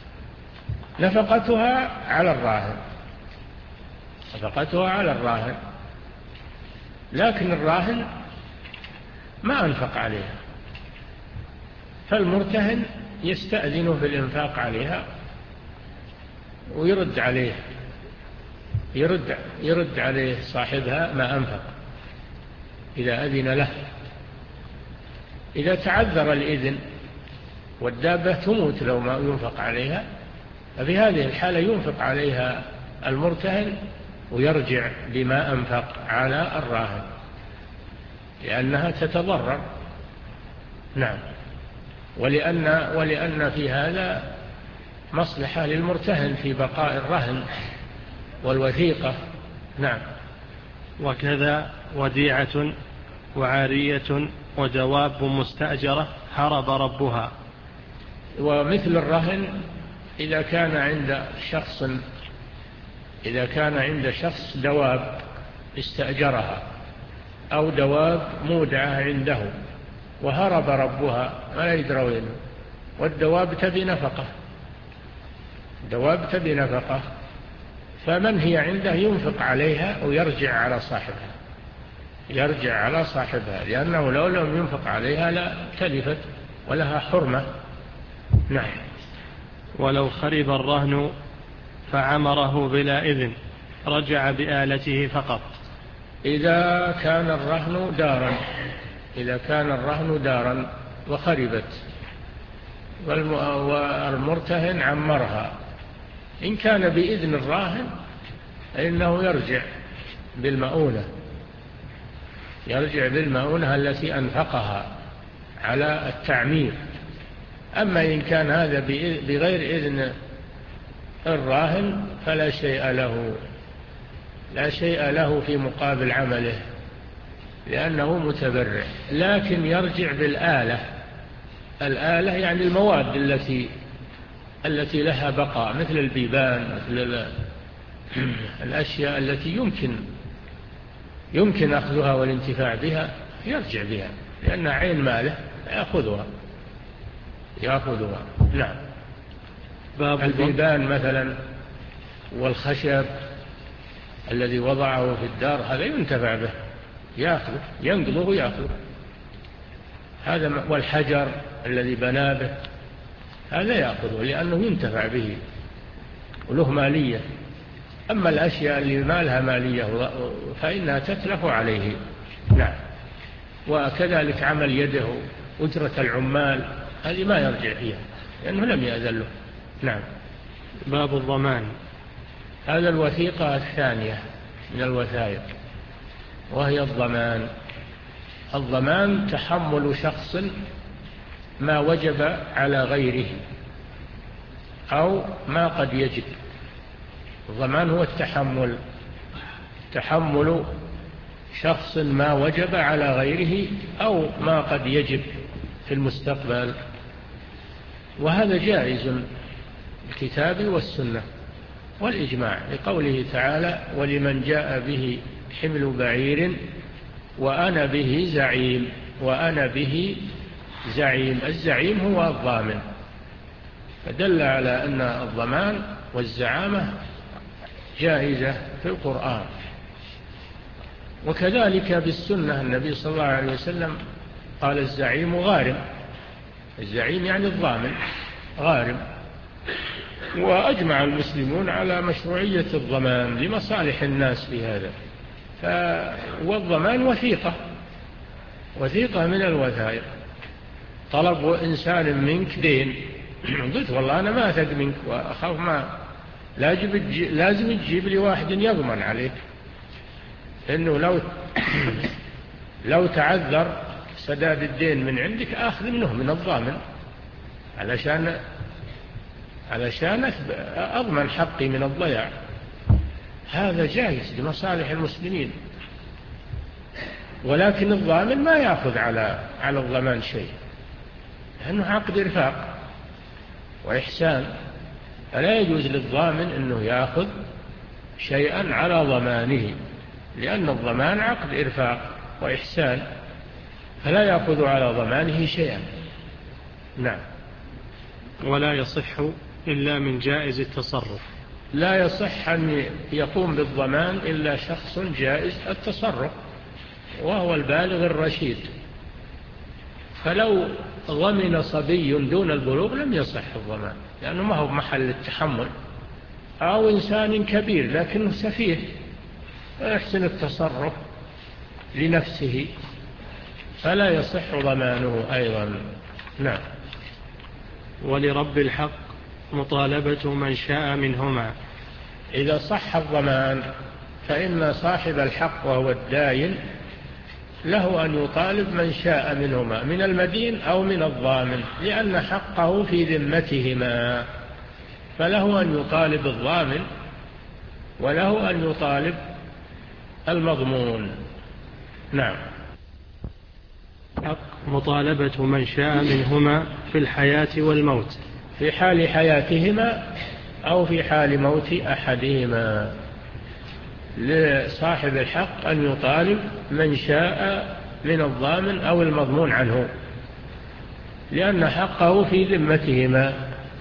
B: نفقتها على الراهن، نفقتها على الراهن، لكن الراهن ما أنفق عليها، فالمرتهن يستأذنه في الإنفاق عليها ويرد عليه، يرد, يرد عليه صاحبها ما أنفق إذا أذن له. إذا تعذر الإذن والدابة تموت لو ما ينفق عليها، ففي هذه الحالة ينفق عليها المرتهن ويرجع بما أنفق على الراهن لأنها تتضرر. نعم. ولأن, ولأن في هذا مصلحة للمرتهن في بقاء الرهن والوثيقة. نعم.
A: وكذا وديعة وعارية ودواب مستأجرة هرب ربها.
B: ومثل الرهن إذا كان عند شخص إذا كان عند شخص دواب استأجرها أو دواب مودعة عنده وهرب ربها ما يدري وينه، والدواب تبي نفقة، دواب تبي نفقة، فمن هي عنده ينفق عليها ويرجع على صاحبها، يرجع على صاحبها، لأنه لو لم ينفق عليها لا تلفت ولها حرمة. نعم.
A: ولو خرب الرهن فعمره بلا إذن رجع بآلته فقط.
B: إذا كان الرهن دارا إذا كان الرهن دارا وخربت والمرتهن عمرها، إن كان بإذن الراهن فإنه يرجع بالمؤونة، يرجع بالمؤونة التي أنفقها على التعمير. أما إن كان هذا بغير إذن الراهن فلا شيء له لا شيء له في مقابل عمله لأنه متبرع، لكن يرجع بالآلة. الآلة يعني المواد التي التي لها بقاء، مثل البيبان، مثل الأشياء التي يمكن يمكن أخذها والانتفاع بها، يرجع بها لأنها عين ماله يأخذها يأخذها نعم.
A: باب
B: البيبان مثلا والخشب الذي وضعه في الدار هذا ينتفع به، يأخذ ينقضه ويأخذ هذا، والحجر الذي بنى به هذا يأخذه لأنه ينتفع به وله مالية. أما الأشياء اللي ما لها مالية فإنها تتلف عليه نعم. وكذلك عمل يده أجرة العمال هذه ما يرجع فيها لأنه لم يأذن له نعم.
A: باب الضمان.
B: هذا الوثيقة الثانية من الوثائق وهي الضمان. الضمان تحمل شخص ما وجب على غيره أو ما قد يجب. الضمان هو التحمل، تحمل شخص ما وجب على غيره أو ما قد يجب في المستقبل، وهذا جائز بالكتاب والسنة والإجماع لقوله تعالى ولمن جاء به حمل بعير وأنا به زعيم. وأنا به زعيم، الزعيم هو الضامن، فدل على أن الضمان والزعامة جائزة في القرآن. وكذلك بالسنة النبي صلى الله عليه وسلم قال الزعيم غارم، الزعيم يعني الضامن غارم. وأجمع المسلمون على مشروعية الضمان لمصالح الناس في هذا. والضمان وثيقة، وثيقة من الوثائق. طلب إنسان منك دين قلت والله أنا ما أثق منك وأخاف ما لازم تجيب لي واحد يضمن عليك، إنه لو لو تعذر سداد الدين من عندك آخذ منه من الضامن علشان علشان أضمن حقي من الضياع. هذا جائز لمصالح المسلمين. ولكن الضامن ما يأخذ على على الضمان شيء لأنه عقد رفاق وإحسان، فلا يجوز للضامن أنه يأخذ شيئا على ضمانه، لأن الضمان عقد إرفاق وإحسان، فلا يأخذ على ضمانه شيئا نعم.
A: ولا يصح إلا من جائز التصرف.
B: لا يصح أن يقوم بالضمان إلا شخص جائز التصرف وهو البالغ الرشيد. فلو ضمن صبي دون البلوغ لم يصح الضمان لأنه ما هو محل التحمل، أو إنسان كبير لكنه سفيه ويحسن التصرف لنفسه فلا يصح ضمانه أيضا نعم.
A: ولرب الحق مطالبة من شاء منهما.
B: إذا صح الضمان فإن صاحب الحق وهو الداين له أن يطالب من شاء منهما من المدين أو من الضامن، لأن حقه في ذمتهما، فله أن يطالب الضامن وله أن يطالب المضمون نعم.
A: حق مطالبة من شاء منهما في الحياة والموت،
B: في حال حياتهما أو في حال موت أحدهما. لصاحب الحق أن يطالب من شاء من الضامن أو المضمون عنه، لأن حقه في ذمتهما،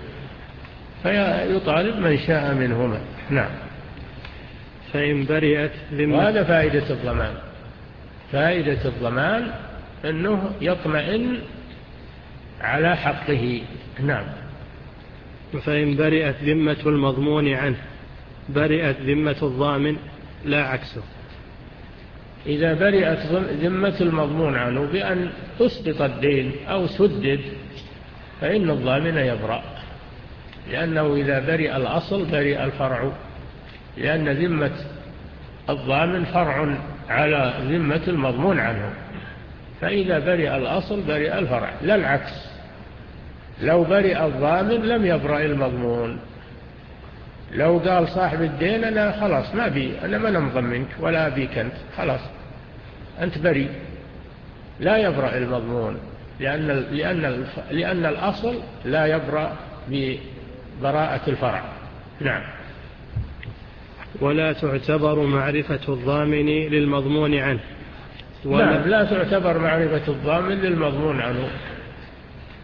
B: فيطالب من شاء منهما نعم.
A: فإن برئت ذمة.
B: وهذا فائدة الضمان. فائدة الضمان أنه يطمئن على حقه نعم.
A: فإن برئت ذمة المضمون عنه برئت ذمة الضامن لا عكسه.
B: إذا برئت ذمة المضمون عنه بأن أسقط الدين أو سدد فإن الضامن يبرأ، لأنه إذا برئ الأصل برئ الفرع، لأن ذمة الضامن فرع على ذمة المضمون عنه، فإذا برئ الأصل برئ الفرع لا العكس. لو برئ الضامن لم يبرأ المضمون. لو قال صاحب الدين أنا خلاص ما بي أنا ما نمضم منك ولا بيك أنت خلاص أنت بريء، لا يبرأ المضمون، لأن لأن لأن الأصل لا يبرأ ببراءة الفرع نعم.
A: ولا تعتبر معرفة الضامن للمضمون عنه.
B: نعم لا تعتبر معرفة الضامن للمضمون عنه،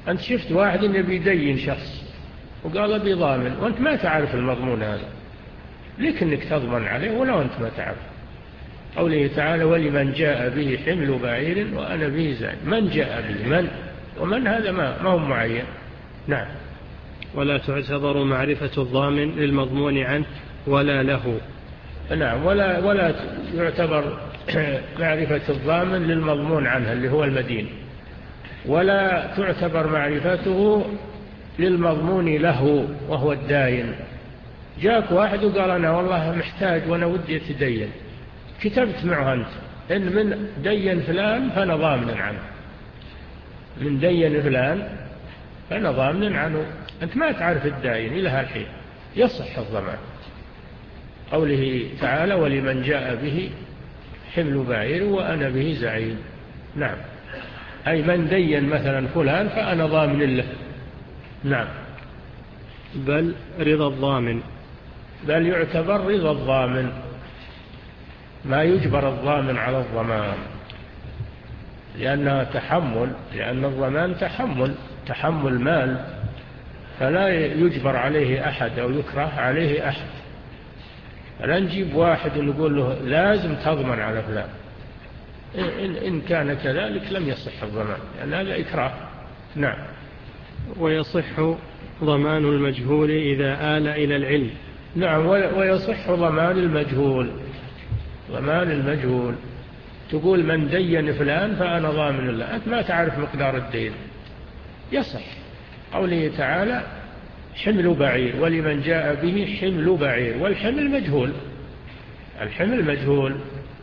B: أنت شفت واحد يبي يدين شخص وقال أبي ضامن وأنت ما تعرف المضمون هذا، لك أنك تضمن عليه ولو أنت ما تعرف. قوله تعالى ولمن جاء به حمل بعير وأنا به زعيم. من جاء به، من ومن هذا ما, ما هو معين. نعم.
A: ولا تعتبر معرفة الضامن للمضمون عنه ولا له.
B: نعم. ولا, ولا يعتبر معرفة الضامن للمضمون عنه اللي هو المدين، ولا تعتبر معرفته للمضمون له وهو الداين. جاءك واحد وقال أنا والله محتاج وأنا ودي أتدين، كتبت معه أنت إن من دين فلان فأنا ضامن عنه، من دين فلان فأنا ضامن عنه. أنت ما تعرف الداين إلى هالحين، يصح الضمان. قوله تعالى ولمن جاء به حمل بعير وأنا به زعيم. نعم. أي من دين مثلا فلان فأنا ضامن له. نعم.
A: بل رضا الضامن.
B: بل يعتبر رضا الضامن، ما يجبر الضامن على الضمان، لأنها تحمل، لأن الضمان تحمل تحمل مال، فلا يجبر عليه أحد أو يكره عليه أحد. فلا نجيب واحد ونقول له لازم تضمن على فلان، إن, إن كان كذلك لم يصح الضمان، لأن هذا إكراه. نعم.
A: ويصح ضمان المجهول إذا آل إلى العلم.
B: نعم. ويصح ضمان المجهول. ضمان المجهول تقول من دين فلان فأنا ضامن له، أنت ما تعرف مقدار الدين، يصح. قوله تعالى حمل بعير ولمن جاء به حمل بعير، والحمل مجهول، الحمل مجهول،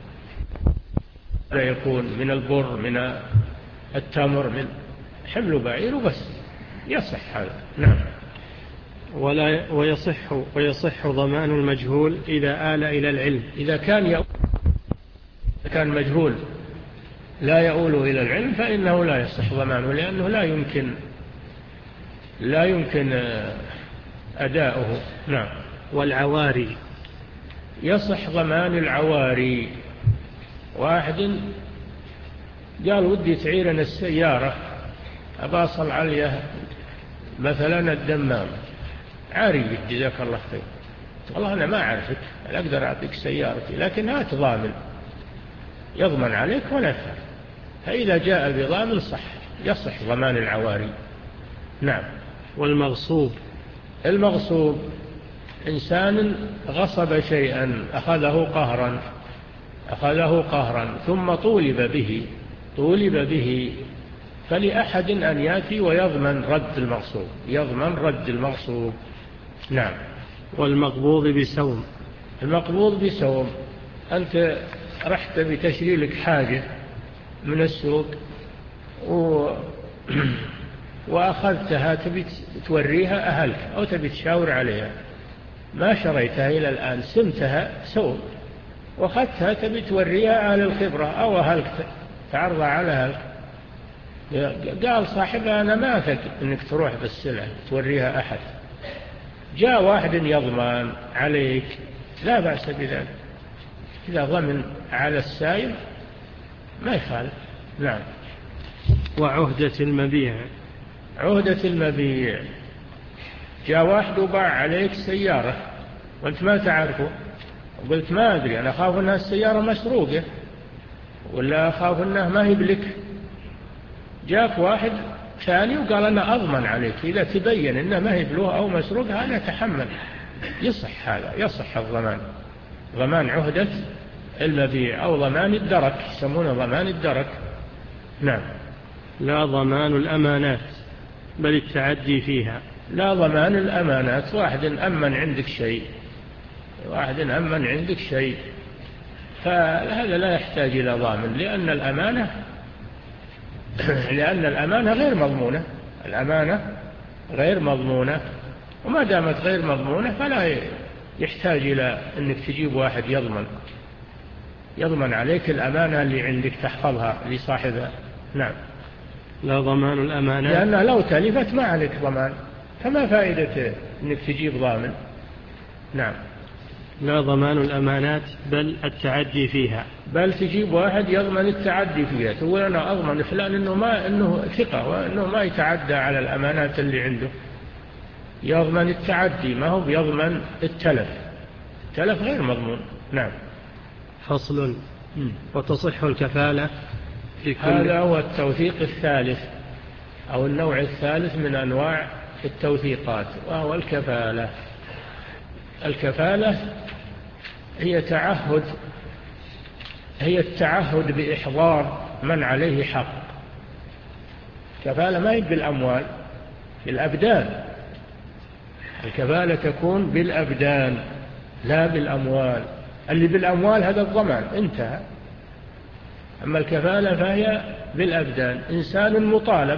B: لا يكون من البر من التمر، من حمل بعير وبس، يصح هذا. نعم.
A: ولا ويصح ويصح ضمان المجهول إذا آل إلى العلم.
B: إذا كان يؤول كان مجهول لا يؤول إلى العلم فإنه لا يصح ضمانه، لأنه لا يمكن لا يمكن أداؤه. نعم.
A: والعواري.
B: يصح ضمان العواري. واحد قال ودي تعيرنا السيارة أباصل عليها مثلا الدمام، عارية جزاك الله خير، والله أنا ما أعرفك، أنا أقدر أعطيك سيارتي لكن هات ضامن يضمن عليك ولا فعل. فإذا جاء بضامن صح، يصح ضمان العواري. نعم.
A: والمغصوب.
B: المغصوب إنسان غصب شيئا، أخذه قهرا أخذه قهرا ثم طولب به طولب به فلأحد أن يأتي ويضمن رد المغصوب، يضمن رد المغصوب. نعم.
A: والمقبوض بسوم.
B: المقبوض بسوم، أنت رحت بتشري لك حاجة من السوق و... وأخذتها تبي توريها أهلك أو تبي تشاور عليها، ما شريتها إلى الآن، سمتها سوم وأخذتها تبي توريها أهل الخبرة أو أهلك تعرضها على أهلك. قال صاحبها أنا ما أثق أنك تروح بالسلعة توريها أحد، جاء واحد يضمن عليك لا بأس بذلك، إذا ضمن على السائل ما يخالف. نعم.
A: وعهدة المبيع.
B: عهدة المبيع، جاء واحد وباع عليك سيارة وأنت ما تعرفه، وقلت ما أدري، أنا أخاف أنها السيارة مسروقة ولا أخاف أنها ما هي بلك. جاءك واحد ثاني وقال أنا أضمن عليك، إذا تبين أنها ما هي بلوها أو مسروقة أنا أتحمل، يصح هذا، يصح الضمان، ضمان عهدة المبيع أو ضمان الدرك، يسمونه ضمان الدرك. نعم.
A: لا ضمان الأمانات بل التعدي فيها.
B: لا ضمان الأمانات، واحد أمن عندك شيء واحد أمن عندك شيء فهذا لا يحتاج إلى ضامن، لأن الأمانة لأن الأمانة غير مضمونة، الأمانة غير مضمونة، وما دامت غير مضمونة فلا يحتاج إلى أنك تجيب واحد يضمن يضمن عليك الأمانة اللي عندك تحفظها لصاحبها. نعم.
A: لا ضمان الأمانات،
B: لأنها لو تلفت ما عليك ضمان، فما فائدة أنك تجيب ضامن. نعم.
A: لا ضمان الأمانات بل التعدي فيها.
B: بل تجيب واحد يضمن التعدي فيها، تقول أنا أضمن فلان إنه ما إنه ثقة وإنه ما يتعدى على الأمانات اللي عنده، يضمن التعدي ما هو بيضمن التلف. التلف غير مضمون. نعم.
A: فصل. وتصح الكفالة في كل.
B: هذا هو التوثيق الثالث أو النوع الثالث من أنواع التوثيقات، وهو الكفالة. الكفالة هي تعهد هي التعهد بإحضار من عليه حق. الكفالة ما هي بالأموال، بالأبدان. الكفالة تكون بالأبدان لا بالأموال. اللي بالأموال هذا الضمان انتهى. أما الكفالة فهي بالأبدان. إنسان مطالب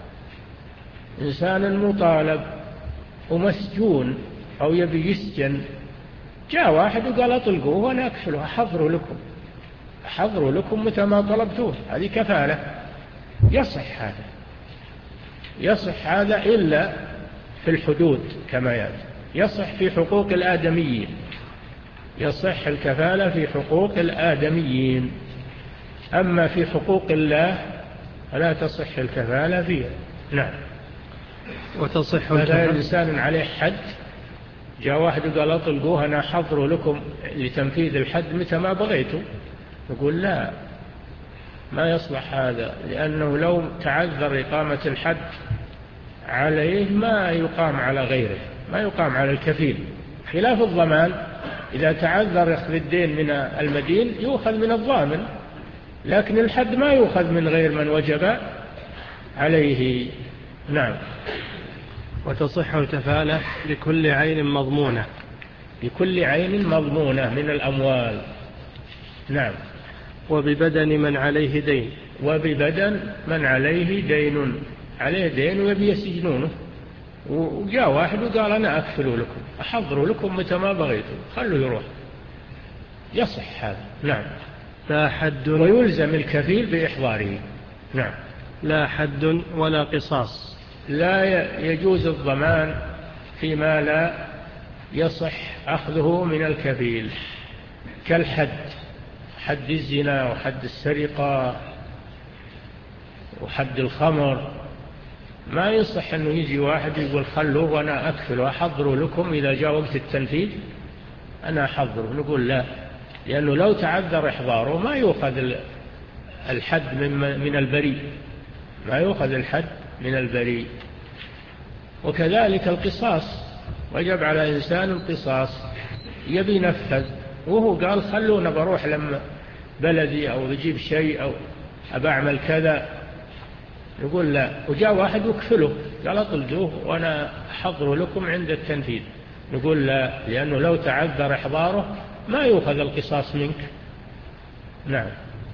B: إنسان مطالب ومسجون أو يبي يسجن، جاء واحد وقال أطلقوه وأنا أكفله، أحضره لكم أحضره لكم متى ما طلبتوه. هذه كفالة. يصح هذا يصح هذا إلا في الحدود كما يأتي. يصح في حقوق الآدميين، يصح الكفالة في حقوق الآدميين. أما في حقوق الله فلا تصح الكفالة فيها. نعم.
A: وتصح
B: مثلا إنسان عليه حد، جاء واحد وقال أطلقوه أنا أحضره لكم لتنفيذ الحد متى ما بغيته، نقول لا، ما يصلح هذا، لأنه لو تعذر إقامة الحد عليه ما يقام على غيره، ما يقام على الكفيل. خلاف الضمان، إذا تعذر أخذ الدين من المدين يؤخذ من الضامن، لكن الحد ما يؤخذ من غير من وجب عليه. نعم.
A: وتصح الكفالة لكل عين مضمونة.
B: لكل عين مضمونة من الأموال. نعم.
A: وببدن من عليه دين.
B: وببدن من عليه دين، عليه دين ويبي يسجنونه، وجاء واحد وقال أنا أكفل لكم أحضر لكم متى ما بغيتم، خلوا يروح. يصح هذا. نعم.
A: لا حد.
B: ويلزم الكفيل بإحضاره. نعم.
A: لا حد ولا قصاص.
B: لا يجوز الضمان فيما لا يصح أخذه من الكفيل، كالحد، حد الزنا وحد السرقة وحد الخمر. ما يصح أنه يجي واحد يقول خلوه وأنا أكفل وأحضره لكم، إذا جاء وقت التنفيذ أنا أحضره. نقول لا، لأنه لو تعذر إحضاره ما يؤخذ الحد من البريء، ما يؤخذ الحد من البريء. وكذلك القصاص، وجب على إنسان القصاص، يبي ينفذ وهو قال خلونا بروح لما بلدي أو بجيب شيء أو أبعمل كذا، نقول لا. وجاء واحد وكفله قال أطلقوه وأنا أحضره لكم عند التنفيذ، نقول لا، لأنه لو تعذر إحضاره ما يؤخذ القصاص منك. نعم.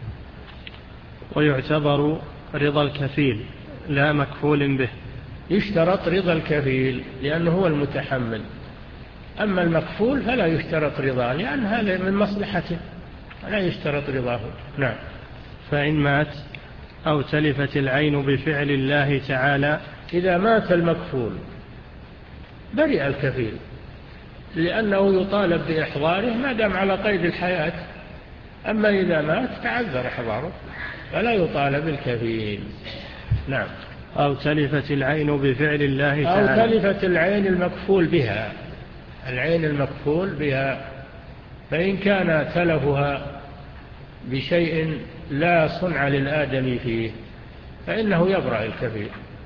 A: ويعتبر رضا الكفيل لا مكفول به.
B: يشترط رضا الكفيل لأنه هو المتحمل، أما المكفول فلا يشترط رضاه، لأن هذا من مصلحته لا يشترط رضاه. نعم.
A: فإن مات أو تلفت العين بفعل الله تعالى.
B: إذا مات المكفول برئ الكفيل، لأنه يطالب بإحضاره ما دام على قيد الحياة. أما إذا مات تعذر إحضاره فلا يطالب الكفيل. نعم.
A: أو تلفت العين بفعل الله تعالى.
B: أو تلفت العين المكفول بها، العين المكفول بها، فإن كان تلفها بشيء لا صنع للآدم فيه فإنه يبرأ الكفيل،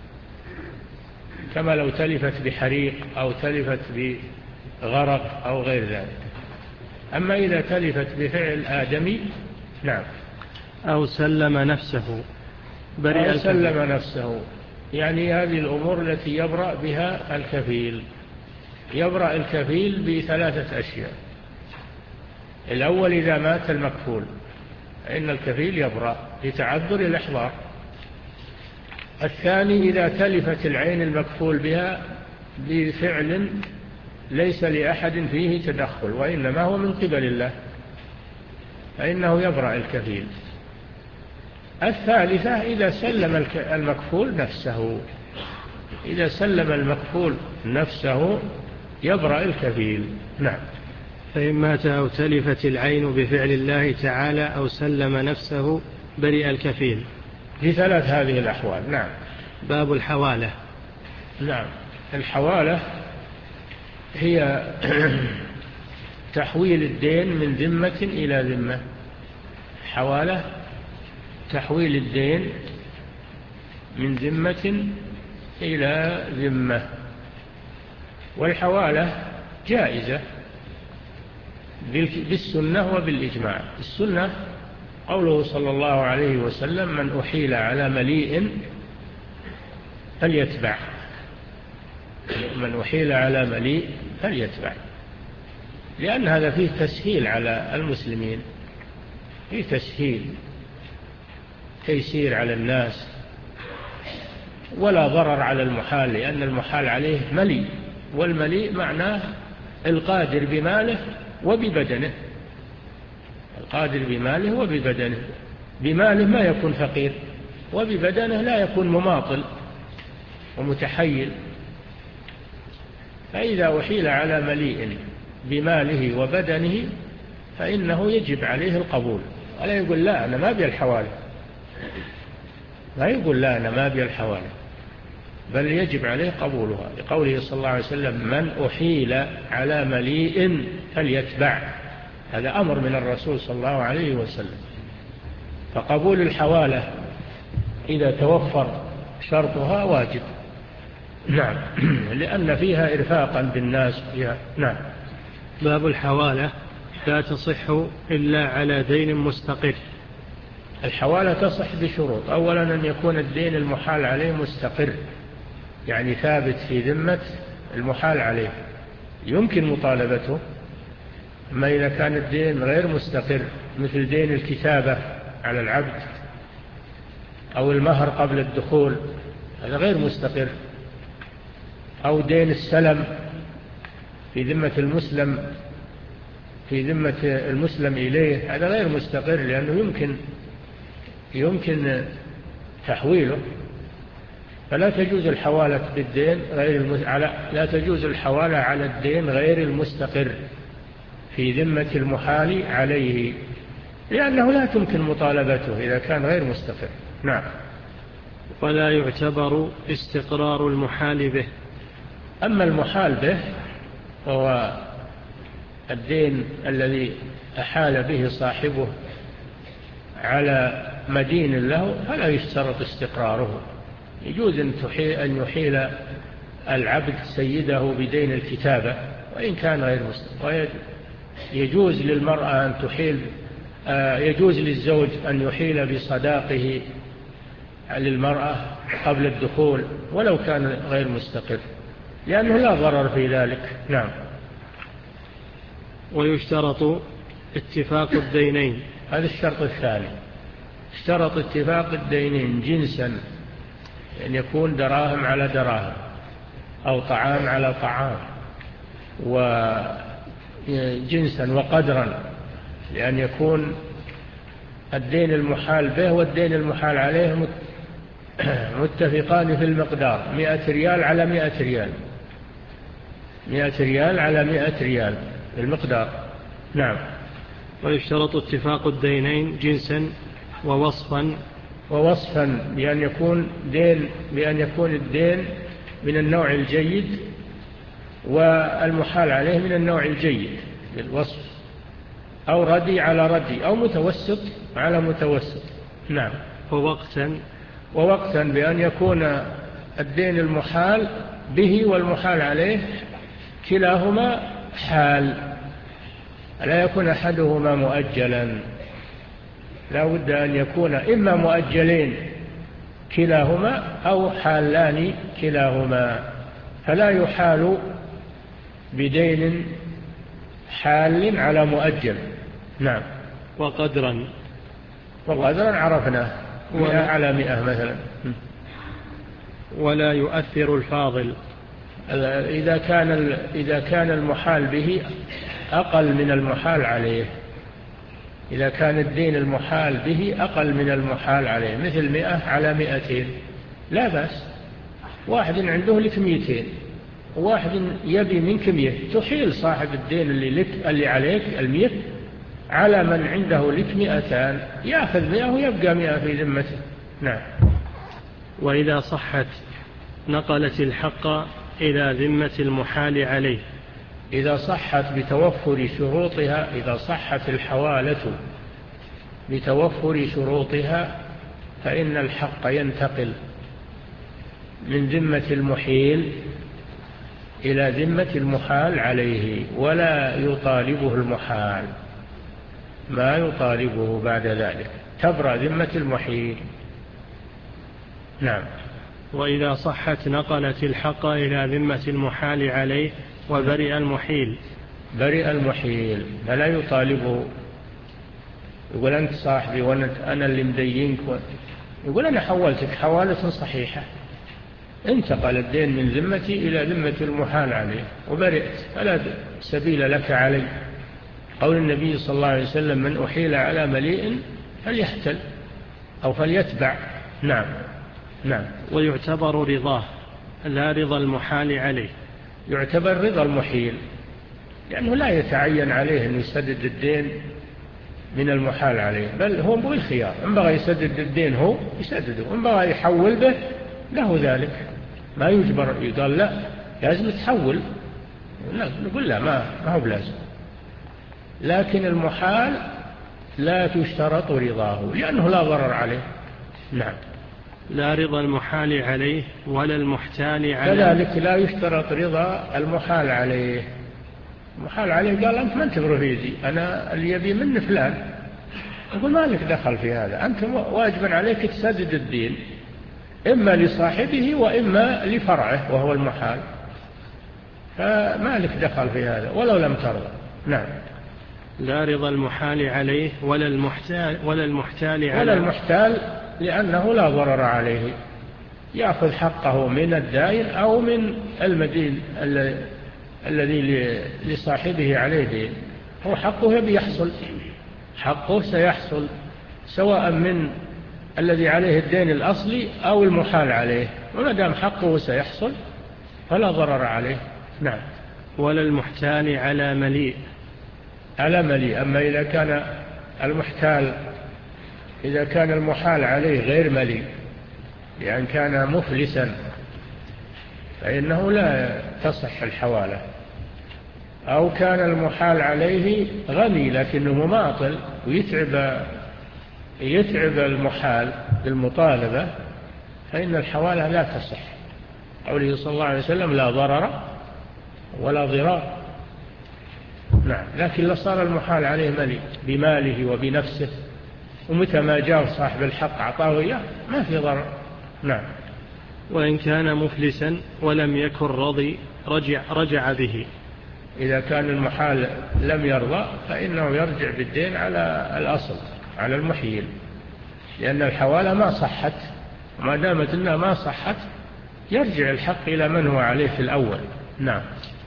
B: كما لو تلفت بحريق أو تلفت بغرق أو غير ذلك. أما إذا تلفت بفعل آدمي. نعم.
A: أو سلم نفسه برئ
B: أو سلم نفسه، يعني هذه الأمور التي يبرأ بها الكفيل. يبرأ الكفيل بثلاثة أشياء. الأول إذا مات المكفول فإن الكفيل يبرأ لتعذر الإحضار. الثاني إذا تلفت العين المكفول بها بفعل ليس لأحد فيه تدخل وإنما هو من قبل الله فإنه يبرأ الكفيل. الثالثة إذا سلم المكفول نفسه، إذا سلم المكفول نفسه يبرأ الكفيل. نعم.
A: فإن مات أو تلفت العين بفعل الله تعالى أو سلم نفسه برئ الكفيل.
B: في ثلاث هذه الأحوال. نعم.
A: باب الحوالة.
B: نعم. الحوالة هي تحويل الدين من ذمة إلى ذمة. حوالة تحويل الدين من ذمة إلى ذمة. والحوالة جائزة بالسنة وبالإجماع. السنة قوله صلى الله عليه وسلم: من أحيل على مليء فليتبع. من أحيل على مليء فليتبع، لأن هذا فيه تسهيل على المسلمين، فيه تسهيل، تيسير على الناس، ولا ضرر على المحال، لأن المحال عليه مليء، والمليء معناه القادر بماله وببدنه. القادر بماله وببدنه. بماله ما يكون فقير، وببدنه لا يكون مماطل ومتحيل. فإذا أحيل على مليء بماله وبدنه فإنه يجب عليه القبول، ولا يقول لا أنا ما أبي الحوالة، لا يقول لا أنا ما أبي الحوالة، بل يجب عليه قبولها، لقوله صلى الله عليه وسلم: من أحيل على مليء فليتبع. هذا أمر من الرسول صلى الله عليه وسلم. فقبول الحوالة إذا توفر شرطها واجب. نعم. لأن فيها إرفاقا بالناس فيها. نعم.
A: باب الحوالة لا تصح إلا على دين مستقر.
B: الحوالة تصح بشروط. أولا أن يكون الدين المحال عليه مستقر، يعني ثابت في ذمة المحال عليه، يمكن مطالبته. أما إذا كان الدين غير مستقر، مثل دين الكتابة على العبد أو المهر قبل الدخول، هذا غير مستقر. أو دين السلم في ذمة المسلم في ذمة المسلم إليه، هذا غير مستقر، لأنه يمكن يمكن تحويله. فلا تجوز الحوالة بالدين غير المس... على... لا تجوز الحوالة على الدين غير المستقر في ذمة المحال عليه، لأنه لا تمكن مطالبته إذا كان غير مستقر. نعم.
A: ولا يعتبر استقرار المحال به.
B: أما المحال به وهو الدين الذي أحال به صاحبه على مدين له فلا يشترط استقراره. يجوز أن يحيل العبد سيده بدين الكتابة وإن كان غير مستقر، يجوز للمرأة أن تحيل، يجوز للزوج أن يحيل بصداقه للمرأة قبل الدخول ولو كان غير مستقر، لأنه لا ضرر في ذلك. نعم.
A: ويشترط اتفاق الدينين.
B: هذا الشرط الثاني. اشترط اتفاق الدينين جنسا، أن يكون دراهم على دراهم أو طعام على طعام، وجنسا وقدرا، لأن يكون الدين المحال به والدين المحال عليه متفقان في المقدار، مئة ريال على مئة ريال، مئة ريال على مئة ريال المقدار. نعم.
A: ويشترط اتفاق الدينين جنسا ووصفا.
B: ووصفا بأن يكون دين بأن يكون الدين من النوع الجيد والمحال عليه من النوع الجيد بالوصف، أو ردي على ردي، أو متوسط على متوسط. نعم.
A: ووقتا.
B: ووقتا بأن يكون الدين المحال به والمحال عليه كلاهما حال، لا يكون أحدهما مؤجلا، لا بد أن يكون إما مؤجلين كلاهما أو حالان كلاهما، فلا يحال بدين حال على مؤجل. نعم.
A: وقدرا.
B: وقدرا عرفناه، مئة على مئة مثلا.
A: ولا يؤثر الفاضل.
B: إذا كان إذا كان المحال به أقل من المحال عليه، إذا كان الدين المحال به أقل من المحال عليه، مثل مئة على مئتين، لا بأس. واحد عنده لك مئتين واحد يبي منك مئة، تحيل صاحب الدين اللي لك اللي عليك المئة على من عنده لك مئتان، يأخذ مئة ويبقى مئة في ذمته. نعم.
A: وإذا صحت نقلت الحق إلى ذمة المحال عليه.
B: إذا صحت بتوفر شروطها، إذا صحت الحوالة بتوفر شروطها فإن الحق ينتقل من ذمة المحيل إلى ذمة المحال عليه، ولا يطالبه المحال، ما يطالبه بعد ذلك، تبرأ ذمة المحيل. نعم.
A: وإذا صحت نقلت الحق إلى ذمة المحال عليه وبرئ المحيل.
B: برئ المحيل فلا يطالبه، يقول أنت صاحبي وأنا اللي مدينك، يقول أنا حولتك حوالة صحيحة، انتقل الدين من ذمتي إلى ذمة المحال عليه وبرئت، فلا سبيل لك علي. قول النبي صلى الله عليه وسلم من أحيل على مليء فليحتل أو فليتبع. نعم. نعم.
A: ويعتبر رضاه لا رضا المحال عليه.
B: يعتبر رضا المحيل، لأنه لا يتعين عليه أن يسدد الدين من المحال عليه، بل هو بالخيار، إن بغى يسدد الدين هو يسدده، إن بغى يحول به له ذلك، ما يجبر. يقال لا لازم تحول، نقول لا ما, ما هو بلازم. لكن المحال لا تشترط رضاه لأنه لا ضرر عليه. نعم.
A: لا رضا المحال عليه ولا المحتال عليه.
B: كذلك لا يشترط رضا المحال عليه. المحال عليه قال أنت ما أنت برفيدي، أنا اللي يبي من فلان، يقول ما لك دخل في هذا، أنت واجبا عليك تسدد الدين إما لصاحبه وإما لفرعه وهو المحال، فما لك دخل في هذا ولو لم ترضى. نعم.
A: لا رضا المحال عليه ولا المحتال ولا المحتال عليه.
B: ولا المحتال لأنه لا ضرر عليه، يأخذ حقه من الدائن أو من المدين الذي لصاحبه عليه دين، هو حقه يبي يحصل، حقه سيحصل سواء من الذي عليه الدين الأصلي أو المحال عليه، وما دام حقه سيحصل فلا ضرر عليه. نعم.
A: ولا المحتال على مليء.
B: على مليء. أما إذا كان المحتال إذا كان المحال عليه غير مليء، يعني كان مفلسا، فإنه لا تصح الحوالة. أو كان المحال عليه غني لكنه مماطل ويتعب يتعب المحال بالمطالبة، فإن الحوالة لا تصح. قوله صلى الله عليه وسلم لا ضرر ولا ضرار. نعم. لكن لو صار المحال عليه مليء بماله وبنفسه، ومتى ما جاء صاحب الحق أعطاه إياه ما في ضرر. نعم.
A: وإن كان مفلسا ولم يكن رضي رجع, رجع به.
B: إذا كان المحال لم يرضى فإنه يرجع بالدين على الأصل، على المحيل، لأن الحوالة ما صحت، وما دامت أنها ما صحت يرجع الحق إلى من هو عليه في الأول. نعم.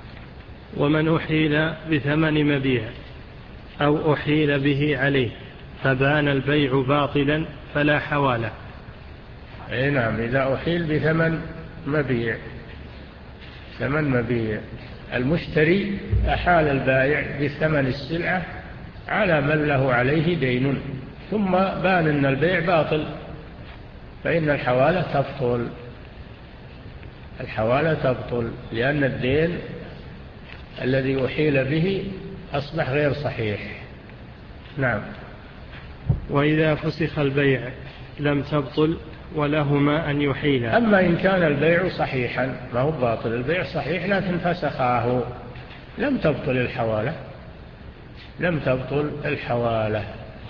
A: ومن أحيل بثمن مبيع أو أحيل به عليه فبان البيع باطلا فلا حوالة.
B: أي نعم. إذا أحيل بثمن مبيع، ثمن مبيع، المشتري أحال البائع بثمن السلعة على من له عليه دين، ثم بان أن البيع باطل، فإن الحوالة تبطل. الحوالة تبطل لأن الدين الذي أحيل به أصبح غير صحيح. نعم.
A: وإذا فسخ البيع لم تبطل ولهما أن يحيل.
B: أما إن كان البيع صحيحا، ما هو باطل، البيع صحيح لكن فسخاه، لم تبطل الحوالة، لم تبطل الحوالة.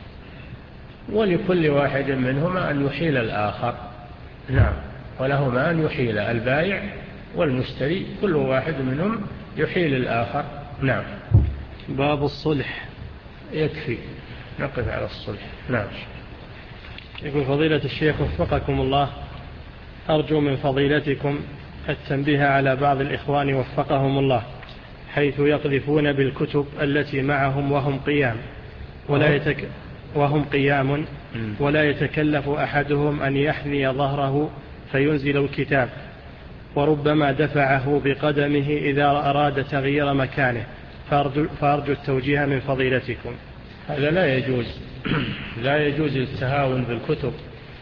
B: ولكل واحد منهما أن يحيل الآخر. نعم. ولهما أن يحيل، البائع والمشتري كل واحد منهم يحيل الآخر. نعم.
A: باب الصلح.
B: يكفي نقف على الصلح. نعم.
A: يقول فضيلة الشيخ وفقكم الله، أرجو من فضيلتكم التنبيه على بعض الإخوان وفقهم الله، حيث يقذفون بالكتب التي معهم وهم قيام ولا يتك وهم قيام ولا يتكلف أحدهم أن يحني ظهره فينزل الكتاب، وربما دفعه بقدمه إذا أراد تغيير مكانه، فأرجو, فأرجو التوجيه من فضيلتكم.
B: هذا لا يجوز. لا يجوز التهاون بالكتب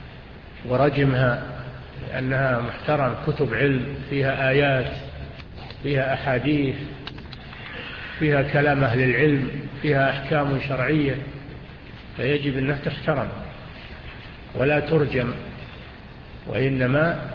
B: ورجمها، لأنها محترم، كتب علم فيها آيات، فيها أحاديث، فيها كلام أهل العلم، فيها أحكام شرعية، فيجب أنها تحترم ولا ترجم، وإنما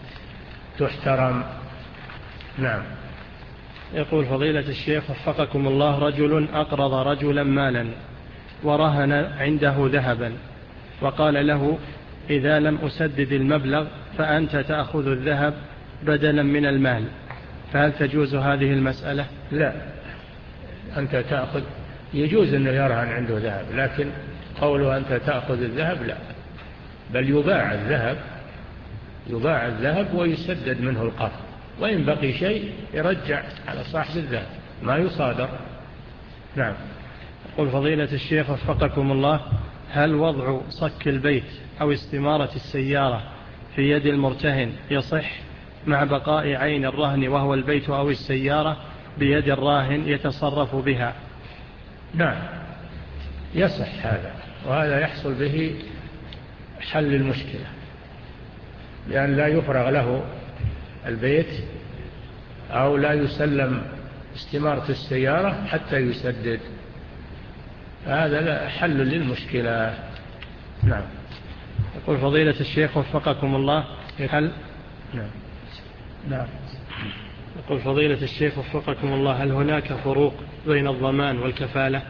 B: تحترم. نعم.
A: يقول فضيلة الشيخ وفقكم الله: رجل أقرض رجلا مالا ورهن عنده ذهبا، وقال له: إذا لم أسدد المبلغ فأنت تأخذ الذهب بدلا من المال، فهل تجوز هذه المسألة؟
B: لا، أنت تأخذ، يجوز أنه يرهن عنده ذهب، لكن قوله أنت تأخذ الذهب لا، بل يباع الذهب، يباع الذهب ويسدد منه القرض، وإن بقي شيء يرجع على صاحب الذهب، ما يصادر. نعم.
A: يقول فضيلة الشيخ وفقكم الله: هل وضع صك البيت أو استمارة السيارة في يد المرتهن يصح مع بقاء عين الرهن وهو البيت أو السيارة بيد الراهن يتصرف بها؟
B: نعم، يصح هذا، وهذا يحصل به حل المشكلة، لأن لا يفرغ له البيت أو لا يسلم استمارة السيارة حتى يسدد، هذا لا حل للمشكلة. نعم.
A: يقول فضيلة الشيخ وفقكم الله: هل
B: نعم. نعم.
A: يقول فضيلة الشيخ وفقكم الله: هل هناك فروق بين الضمان والكفالة؟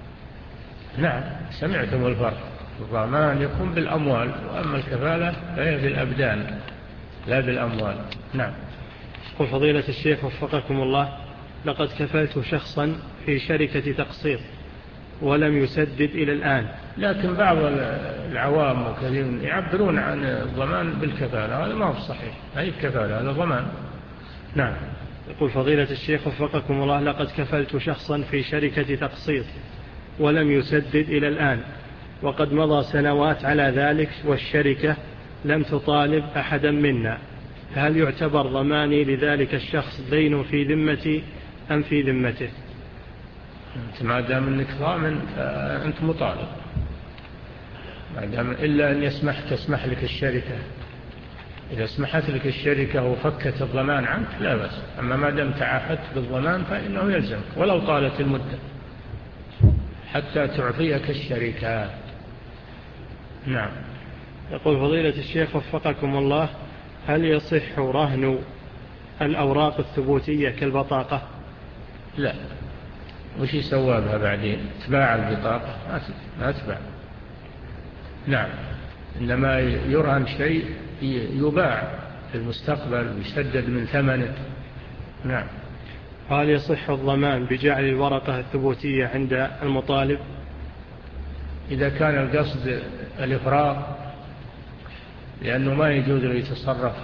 B: نعم، سمعتم الفرق. الضمان يكون بالأموال، وأما الكفالة فهي بالأبدان لا بالأموال. نعم.
A: يقول فضيلة الشيخ وفقكم الله: لقد كفلت شخصا في شركة تقسيط ولم يسدد إلى الآن.
B: لكن بعض العوام وكثير يعبرون عن الضمان بالكفالة، هذا ما هو صحيح، هذه الكفالة، هذا ضمان. نعم.
A: يقول فضيلة الشيخ وفقكم الله: لقد كفلت شخصا في شركة تقسيط ولم يسدد إلى الآن، وقد مضى سنوات على ذلك والشركة لم تطالب أحدا منا، هل يعتبر ضماني لذلك الشخص دين في ذمتي أم في ذمته؟
B: أنت ما دام أنك ضامن أنت مطالب، ما دام إلا أن يسمح تسمح لك الشركة، إذا سمحت لك الشركة وفكت الضمان عنك لا بأس، أما ما دام تعهدت بالضمان فإنه يلزمك ولو طالت المدة حتى تعطيك الشركة. نعم.
A: يقول فضيلة الشيخ وفقكم الله: هل يصح رهن الأوراق الثبوتية كالبطاقة؟
B: لا. وش يسوى بها بعدين؟ تباع البطاقة؟ ما تباع. نعم. إنما يرهن شيء يباع في المستقبل ويسدد من ثمنه. نعم.
A: هل يصح الضمان بجعل الورقة الثبوتية عند المطالب؟
B: إذا كان القصد الإفراغ، لأنه ما يجوز له يتصرف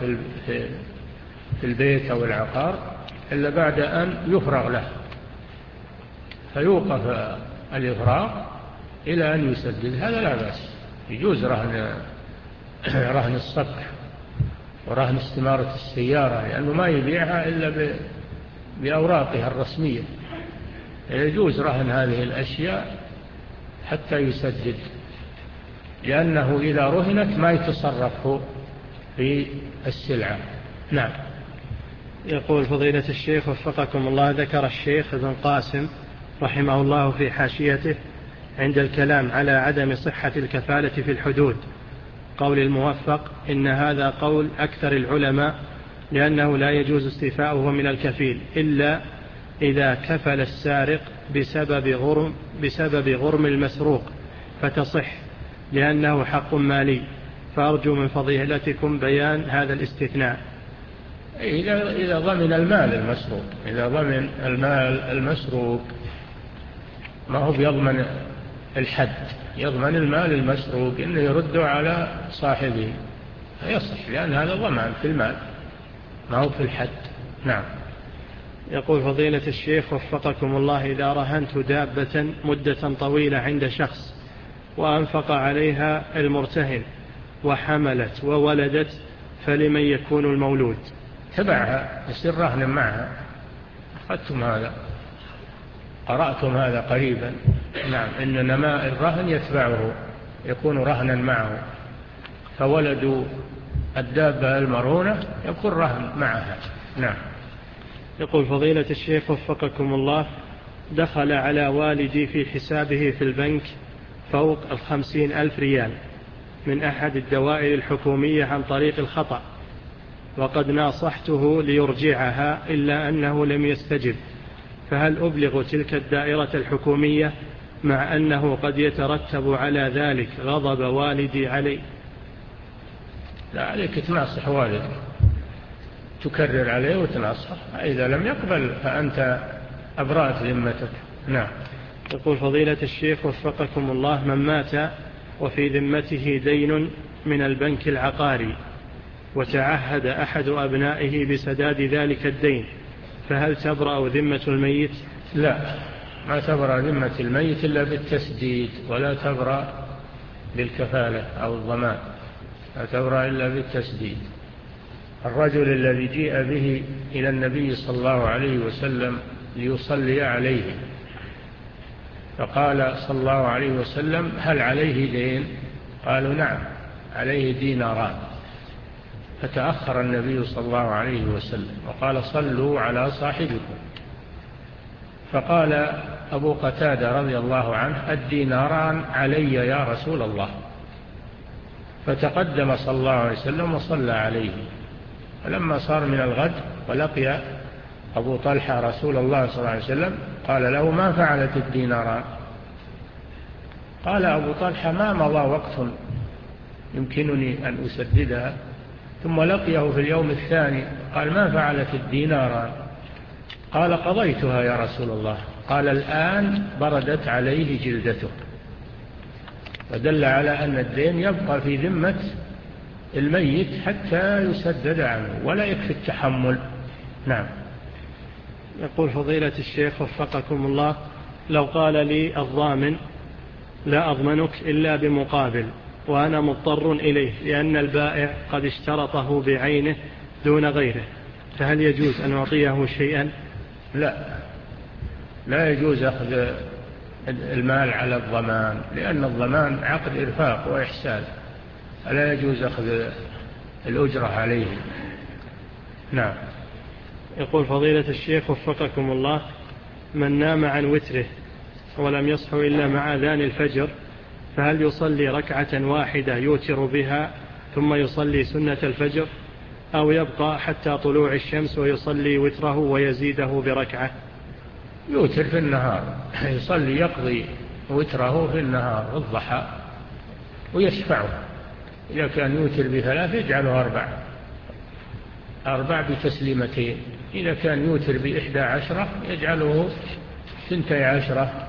B: في البيت أو العقار إلا بعد أن يفرغ له، فيوقف الإفراغ إلى أن يسدد، هذا لا بأس، يجوز رهن رهن الصك ورهن استمارة السيارة، لأنه ما يبيعها إلا بأوراقها الرسمية، يجوز رهن هذه الأشياء حتى يسدد، لأنه إذا رهنت ما يتصرف في السلعة. نعم.
A: يقول فضيلة الشيخ وفقكم الله: ذكر الشيخ ابن قاسم رحمه الله في حاشيته عند الكلام على عدم صحة الكفالة في الحدود قول الموفق: إن هذا قول أكثر العلماء، لأنه لا يجوز استيفاؤه من الكفيل إلا إذا كفل السارق بسبب غرم, بسبب غرم المسروق فتصح، لأنه حق مالي، فأرجو من فضيلتكم بيان هذا الاستثناء.
B: إذا إذا ضمن المال المسروق، إذا ضمن المال المسروق ما هو بيضمن الحد، يضمن المال المسروق إنه يرده على صاحبه، يصح، لأن هذا ضمان في المال ما هو في الحد. نعم.
A: يقول فضيلة الشيخ وفقكم الله: إذا رهنت دابة مدة طويلة عند شخص وأنفق عليها المرتهن وحملت وولدت، فلمن يكون المولود؟
B: تبعها يصير رهنا معها. أخذتم هذا، قرأتم هذا قريبا. نعم، إن نماء الرهن يتبعه، يكون رهنا معه، فولد الدابة المرهونة يكون رهن معها. نعم.
A: يقول فضيلة الشيخ وفقكم الله: دخل على والدي في حسابه في البنك فوق الخمسين ألف ريال من أحد الدوائر الحكومية عن طريق الخطأ، وقد ناصحته ليرجعها إلا أنه لم يستجب، فهل أبلغ تلك الدائرة الحكومية مع أنه قد يترتب على ذلك غضب والدي علي؟
B: لا عليك تناصح والدك، تكرر عليه وتناصح، إذا لم يقبل فأنت أبرأت ذمتك. نعم.
A: يقول فضيلة الشيخ وفقكم الله: من مات وفي ذمته دين من البنك العقاري وتعهد أحد أبنائه بسداد ذلك الدين، فهل تبرأ ذمة الميت؟
B: لا، ما تبرأ ذمة الميت إلا بالتسديد، ولا تبرأ بالكفالة أو الضمان، لا تبرأ إلا بالتسديد. الرجل الذي جيء به إلى النبي صلى الله عليه وسلم ليصلي عليه، فقال صلى الله عليه وسلم: هل عليه دين؟ قالوا: نعم، عليه ديناران. فتأخر النبي صلى الله عليه وسلم وقال: صلوا على صاحبكم. فقال أبو قتادة رضي الله عنه: الديناران علي يا رسول الله. فتقدم صلى الله عليه وسلم وصلى عليه. فلما صار من الغد ولقي أبو طلحة رسول الله صلى الله عليه وسلم قال له: ما فعلت الديناران؟ قال أبو طلحة: ما مضى وقت يمكنني أن أسددها. ثم لقيه في اليوم الثاني قال: ما فعلت الديناران؟ قال: قضيتها يا رسول الله. قال: الآن بردت عليه جلدته. ودل على أن الدين يبقى في ذمة الميت حتى يسدد عنه، ولا يكفي التحمل. نعم.
A: يقول فضيلة الشيخ وفقكم الله: لو قال لي الضامن: لا أضمنك إلا بمقابل، وأنا مضطر إليه لأن البائع قد اشترطه بعينه دون غيره، فهل يجوز أن أعطيه شيئا؟
B: لا، لا يجوز أخذ المال على الضمان، لأن الضمان عقد إرفاق وإحسان، لا يجوز أخذ الأجرة عليه. نعم.
A: يقول فضيلة الشيخ وفقكم الله: من نام عن وتره ولم يصح إلا مع أذان الفجر، فهل يصلي ركعة واحدة يوتر بها ثم يصلي سنة الفجر، أو يبقى حتى طلوع الشمس ويصلي وتره ويزيده بركعة؟
B: يوتر في النهار، يصلي يقضي وتره في النهار الضحى ويشفعه. إذا كان يوتر بثلاث يجعله أربع أربع بتسليمتين. إذا كان يوتر بإحدى عشرة يجعله ثنتي عشرة،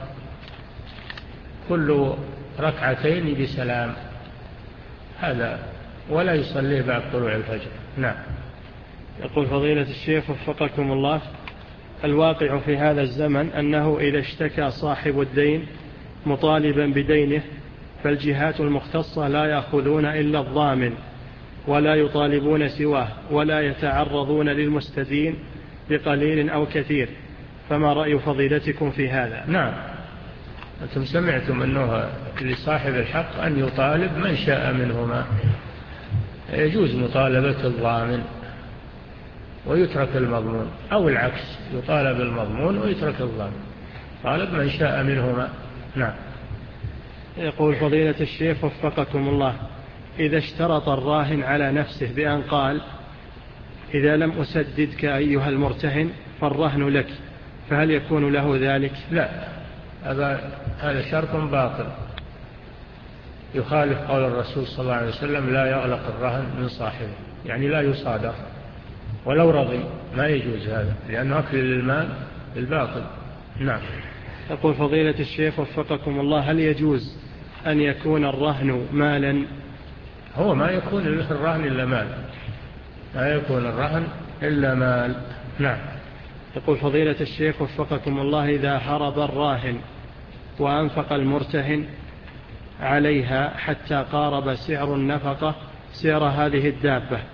B: كل ركعتين بسلام، هذا ولا يصلي بعد طلوع الفجر. نعم.
A: يقول فضيلة الشيخ وفقكم الله: الواقع في هذا الزمن أنه إذا اشتكى صاحب الدين مطالبا بدينه فالجهات المختصة لا يأخذون إلا الضامن ولا يطالبون سواه، ولا يتعرضون للمستدين بقليل أو كثير، فما رأي فضيلتكم في هذا؟
B: نعم، أنتم سمعتم أنه لصاحب الحق أن يطالب من شاء منهما، يجوز مطالبة الضامن ويترك المضمون، أو العكس، يطالب المضمون ويترك الضامن، طالب من شاء منهما. نعم.
A: يقول فضيلة الشيخ وفقكم الله: إذا اشترط الراهن على نفسه بأن قال: إذا لم أسددك أيها المرتهن فالرهن لك، فهل يكون له ذلك؟
B: لا، هذا هذا شرط باطل، يخالف قول الرسول صلى الله عليه وسلم: لا يغلق الرهن من صاحبه، يعني لا يصادر ولو رضي، ما يجوز هذا، لأنه أكل للمال بالباطل. نعم.
A: يقول فضيلة الشيخ وفقكم الله: هل يجوز أن يكون الرهن مالا؟
B: هو ما يكون الرهن إلا مال، ما يكون الرهن إلا مال. نعم.
A: يقول فضيلة الشيخ وفقكم الله: إذا هرب الراهن وأنفق المرتهن عليها حتى قارب سعر النفقة سعر هذه الدابة،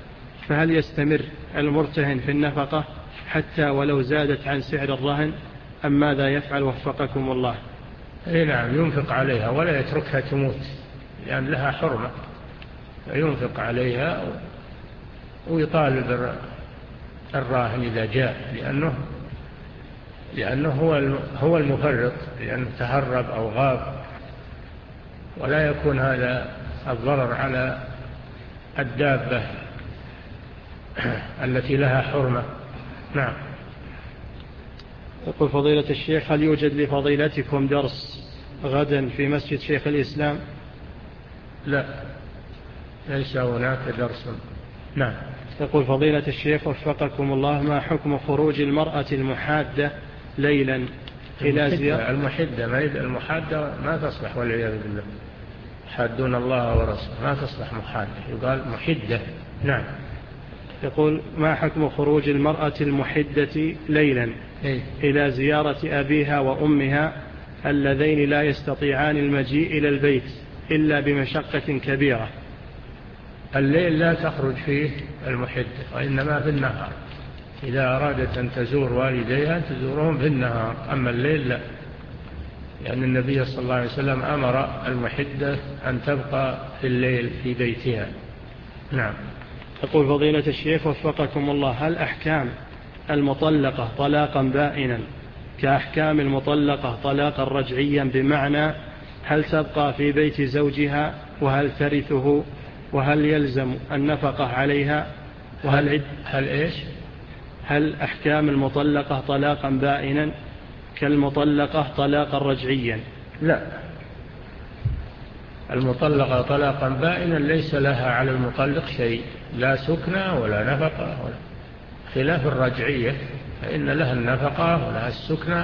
A: فهل يستمر المرتهن في النفقة حتى ولو زادت عن سعر الرهن أم ماذا يفعل وفقكم الله؟
B: اي نعم، ينفق عليها ولا يتركها تموت، لأن لها حرمة، ينفق عليها ويطالب الراهن إذا جاء، لأنه لأنه هو هو المفرط، لأنه تهرب أو غاب، ولا يكون هذا الضرر على الدابة التي لها حرمة. نعم.
A: يقول فضيلة الشيخ: هل يوجد لفضيلتكم درس غدا في مسجد شيخ الإسلام؟
B: لا، ليس هناك درس. نعم.
A: يقول فضيلة الشيخ وفقكم الله: ما حكم خروج المرأة المحادة ليلا إلى زيارة؟
B: المحدة ما المحادة ما تصلح والعياذ بالله، حدون الله ورسوله، ما تصلح محادة، يقال محدة. نعم.
A: يقول: ما حكم خروج المرأة المحدة ليلا
B: إيه؟
A: إلى زيارة أبيها وأمها اللذين لا يستطيعان المجيء إلى البيت إلا بمشقة كبيرة؟
B: الليل لا تخرج فيه المحدة، وإنما في النهار، إذا أرادت أن تزور والديها تزورهم في النهار، أما الليل لا، لأن النبي صلى الله عليه وسلم أمر المحدة أن تبقى في الليل في بيتها. نعم.
A: يقول فضيلة الشيخ وفقكم الله: هل أحكام المطلقة طلاقا بائنا كأحكام المطلقة طلاقا رجعيا، بمعنى هل تبقى في بيت زوجها وهل ترثه وهل يلزم النفقة عليها وهل عد
B: هل إيش
A: هل أحكام المطلقة طلاقا بائنا كالمطلقة طلاقا رجعيا؟
B: لا، المطلقة طلاقا بائنا ليس لها على المطلق شيء، لا سكنى ولا نفقة ولا، خلاف الرجعية فإن لها النفقة ولها السكنى،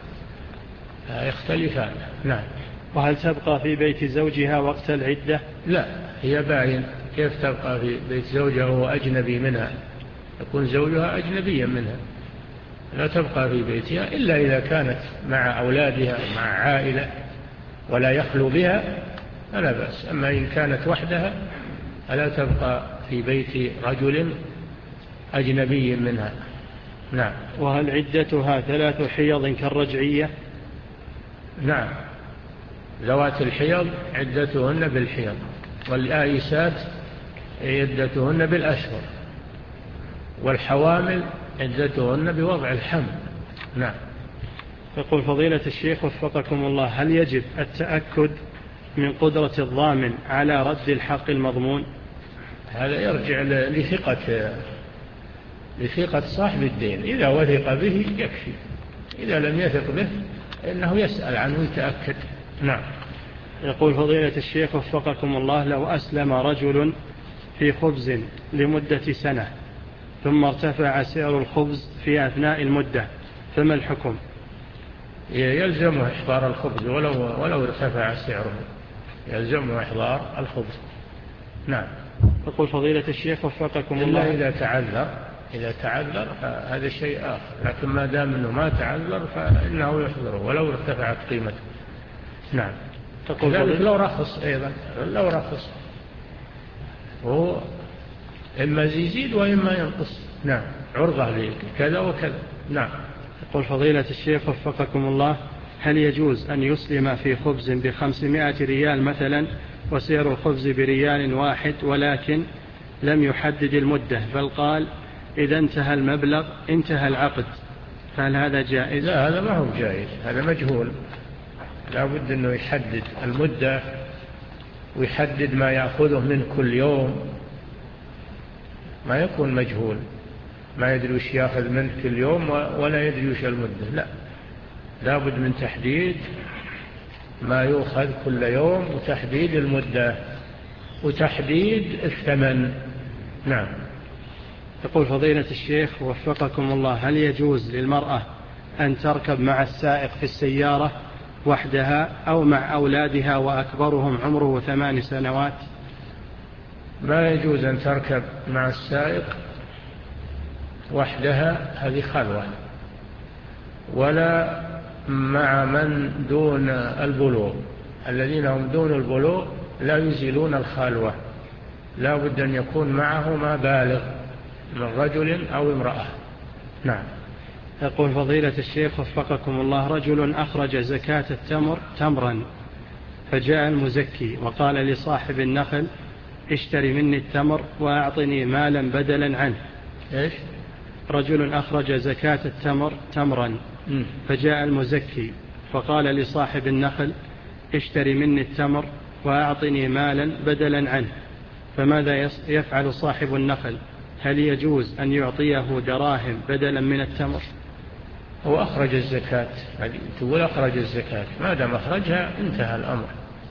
B: يختلفان. نعم.
A: وهل تبقى في بيت زوجها وقت العدة؟
B: لا، هي باين، كيف تبقى في بيت زوجها وهو أجنبي منها؟ يكون زوجها أجنبيا منها، لا تبقى في بيتها إلا إذا كانت مع أولادها مع عائلة ولا يخلو بها فلا بأس، أما إن كانت وحدها فلا تبقى في بيت رجل أجنبي منها. نعم.
A: وهل عدتها ثلاث حيض كالرجعية؟
B: نعم، ذوات الحيض عدتهن بالحيض، والآيسات عدتهن بالأشهر، والحوامل عدتهن بوضع الحمل. نعم.
A: يقول فضيلة الشيخ وفقكم الله: هل يجب التأكد من قدرة الضامن على رد الحق المضمون؟
B: هذا يرجع لثقة لثقة صاحب الدين، إذا وثق به يكفي، إذا لم يثق به إنه يسأل عنه ويتأكد. نعم.
A: يقول فضيلة الشيخ وفقكم الله: لو أسلم رجل في خبز لمدة سنة ثم ارتفع سعر الخبز في أثناء المدة فما الحكم؟
B: يلزمه إحضار الخبز ولو, ولو ارتفع سعره، يلزمه إحضار الخبز. نعم.
A: يقول فضيلة الشيخ وفقكم
B: إلا
A: الله:
B: إذا تعذر، إذا تعذر هذا شيء آخر، لكن ما دام أنه ما تعذر فإنه يحضره ولو ارتفعت قيمته. نعم. ذلك لو رخص أيضا، لو رخص هو إما يزيد وإما ينقص. نعم، عرضة لكذا وكذا. نعم.
A: يقول فضيلة الشيخ وفقكم الله: هل يجوز أن يسلم في خبز بخمسمائة ريال مثلا وسعر الخبز بريال واحد، ولكن لم يحدد المدة بل قال إذا انتهى المبلغ انتهى العقد، فهل هذا جائز؟
B: لا، هذا ما هو جائز، هذا مجهول، لا بد أنه يحدد المدة ويحدد ما يأخذه من كل يوم، ما يكون مجهول، ما يدري وش يأخذ منه كل يوم ولا يدري وش المدة، لا، لا بد من تحديد ما يأخذ كل يوم وتحديد المدة وتحديد الثمن. نعم.
A: يقول فضيلة الشيخ وفقكم الله: هل يجوز للمرأة أن تركب مع السائق في السيارة وحدها أو مع أولادها وأكبرهم عمره ثمان سنوات؟
B: ما يجوز أن تركب مع السائق وحدها، هذه خلوة، ولا مع من دون البلوغ، الذين هم دون البلوغ لا يزيلون الخلوة، لا بد أن يكون معهما بالغ من رجل أو امرأة. نعم.
A: يقول فضيلة الشيخ وفقكم الله: رجل أخرج زكاة التمر تمرا، فجاء المزكي وقال لصاحب النخل: اشتري مني التمر وأعطني مالا بدلا عنه.
B: إيش؟
A: رجل أخرج زكاة التمر تمرا، فجاء المزكي فقال لصاحب النخل: اشتري مني التمر وأعطني مالا بدلا عنه، فماذا يفعل صاحب النخل؟ هل يجوز أن يعطيه دراهم بدلا من التمر؟
B: هو أخرج الزكاة، تقول أخرج الزكاة، ما دام أخرجها انتهى الأمر،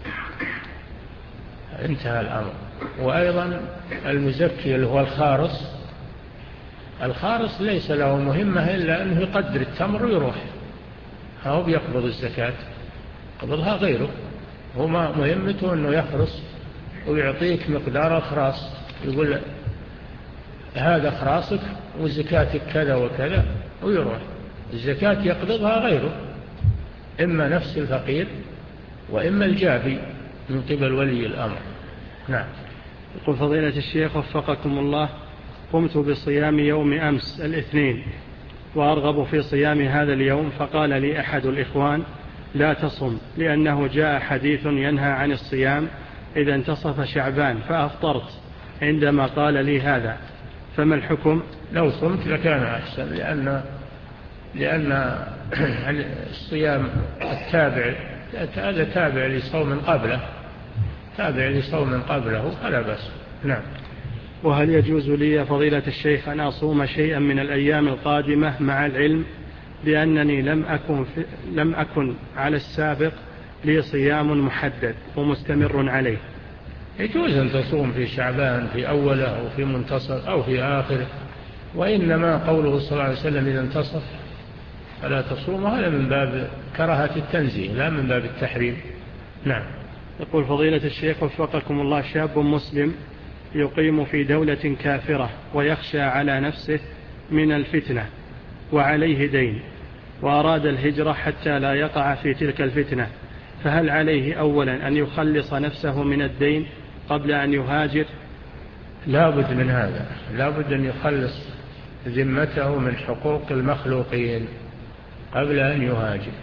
B: انتهى الأمر. وأيضا المزكي اللي هو الخارص، الخارص ليس له مهمة إلا أنه يقدر التمر ويروح، هو بيقبض الزكاة، قبضها غيره، هو ما مهمته أنه يخرص ويعطيك مقدار الخراص، يقول هذا خراصك وزكاتك كذا وكذا ويروح. الزكاة يقبضها غيره، إما نفس الفقير وإما الجافي من قبل ولي الأمر. نعم.
A: يقول فضيلة الشيخ وفقكم الله: قمت بصيام يوم أمس الاثنين وأرغب في صيام هذا اليوم، فقال لي أحد الإخوان: لا تصم، لأنه جاء حديث ينهى عن الصيام إذا انتصف شعبان، فأفطرت عندما قال لي هذا، فما الحكم؟
B: لو صمت لكان أحسن، لأن لأن الصيام التابع هذا تابع لصوم قبله، تابع لصوم قبله فلا بأس. نعم.
A: وهل يجوز لي يا فضيلة الشيخ أن أصوم شيئا من الأيام القادمة مع العلم بأنني لم أكن, في لم أكن على السابق لي صيام محدد ومستمر عليه؟
B: يجوز أن تصوم في شعبان في أوله أو في منتصف أو في آخره، وإنما قوله صلى الله عليه وسلم إذا انتصف فلا تصوم، هذا من باب كراهة التنزيه لا من باب التحريم. نعم.
A: يقول فضيلة الشيخ وفقكم الله: شاب مسلم يقيم في دولة كافرة ويخشى على نفسه من الفتنة وعليه دين، وأراد الهجرة حتى لا يقع في تلك الفتنة، فهل عليه أولا أن يخلص نفسه من الدين قبل أن يهاجر؟
B: لا بد من هذا، لا بد أن يخلص ذمته من حقوق المخلوقين قبل أن يهاجر.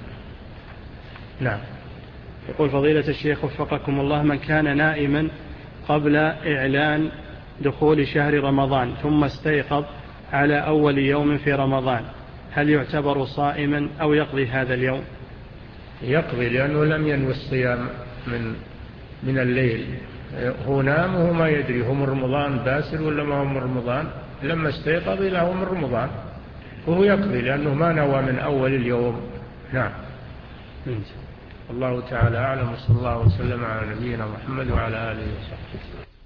B: نعم.
A: يقول فضيلة الشيخ وفقكم الله: من كان نائما قبل إعلان دخول شهر رمضان ثم استيقظ على أول يوم في رمضان، هل يعتبر صائما أو يقضي هذا اليوم؟
B: يقضي، لأنه لم ينوي الصيام من من الليل، هو نام وهو ما يدري هم رمضان باسل ولا ما هم رمضان، لما استيقظ له من رمضان وهو يقضي لأنه ما نوى من أول اليوم. نعم. الله تعالى أعلم، وصلى الله وسلم على نبينا محمد وعلى آله وصحبه.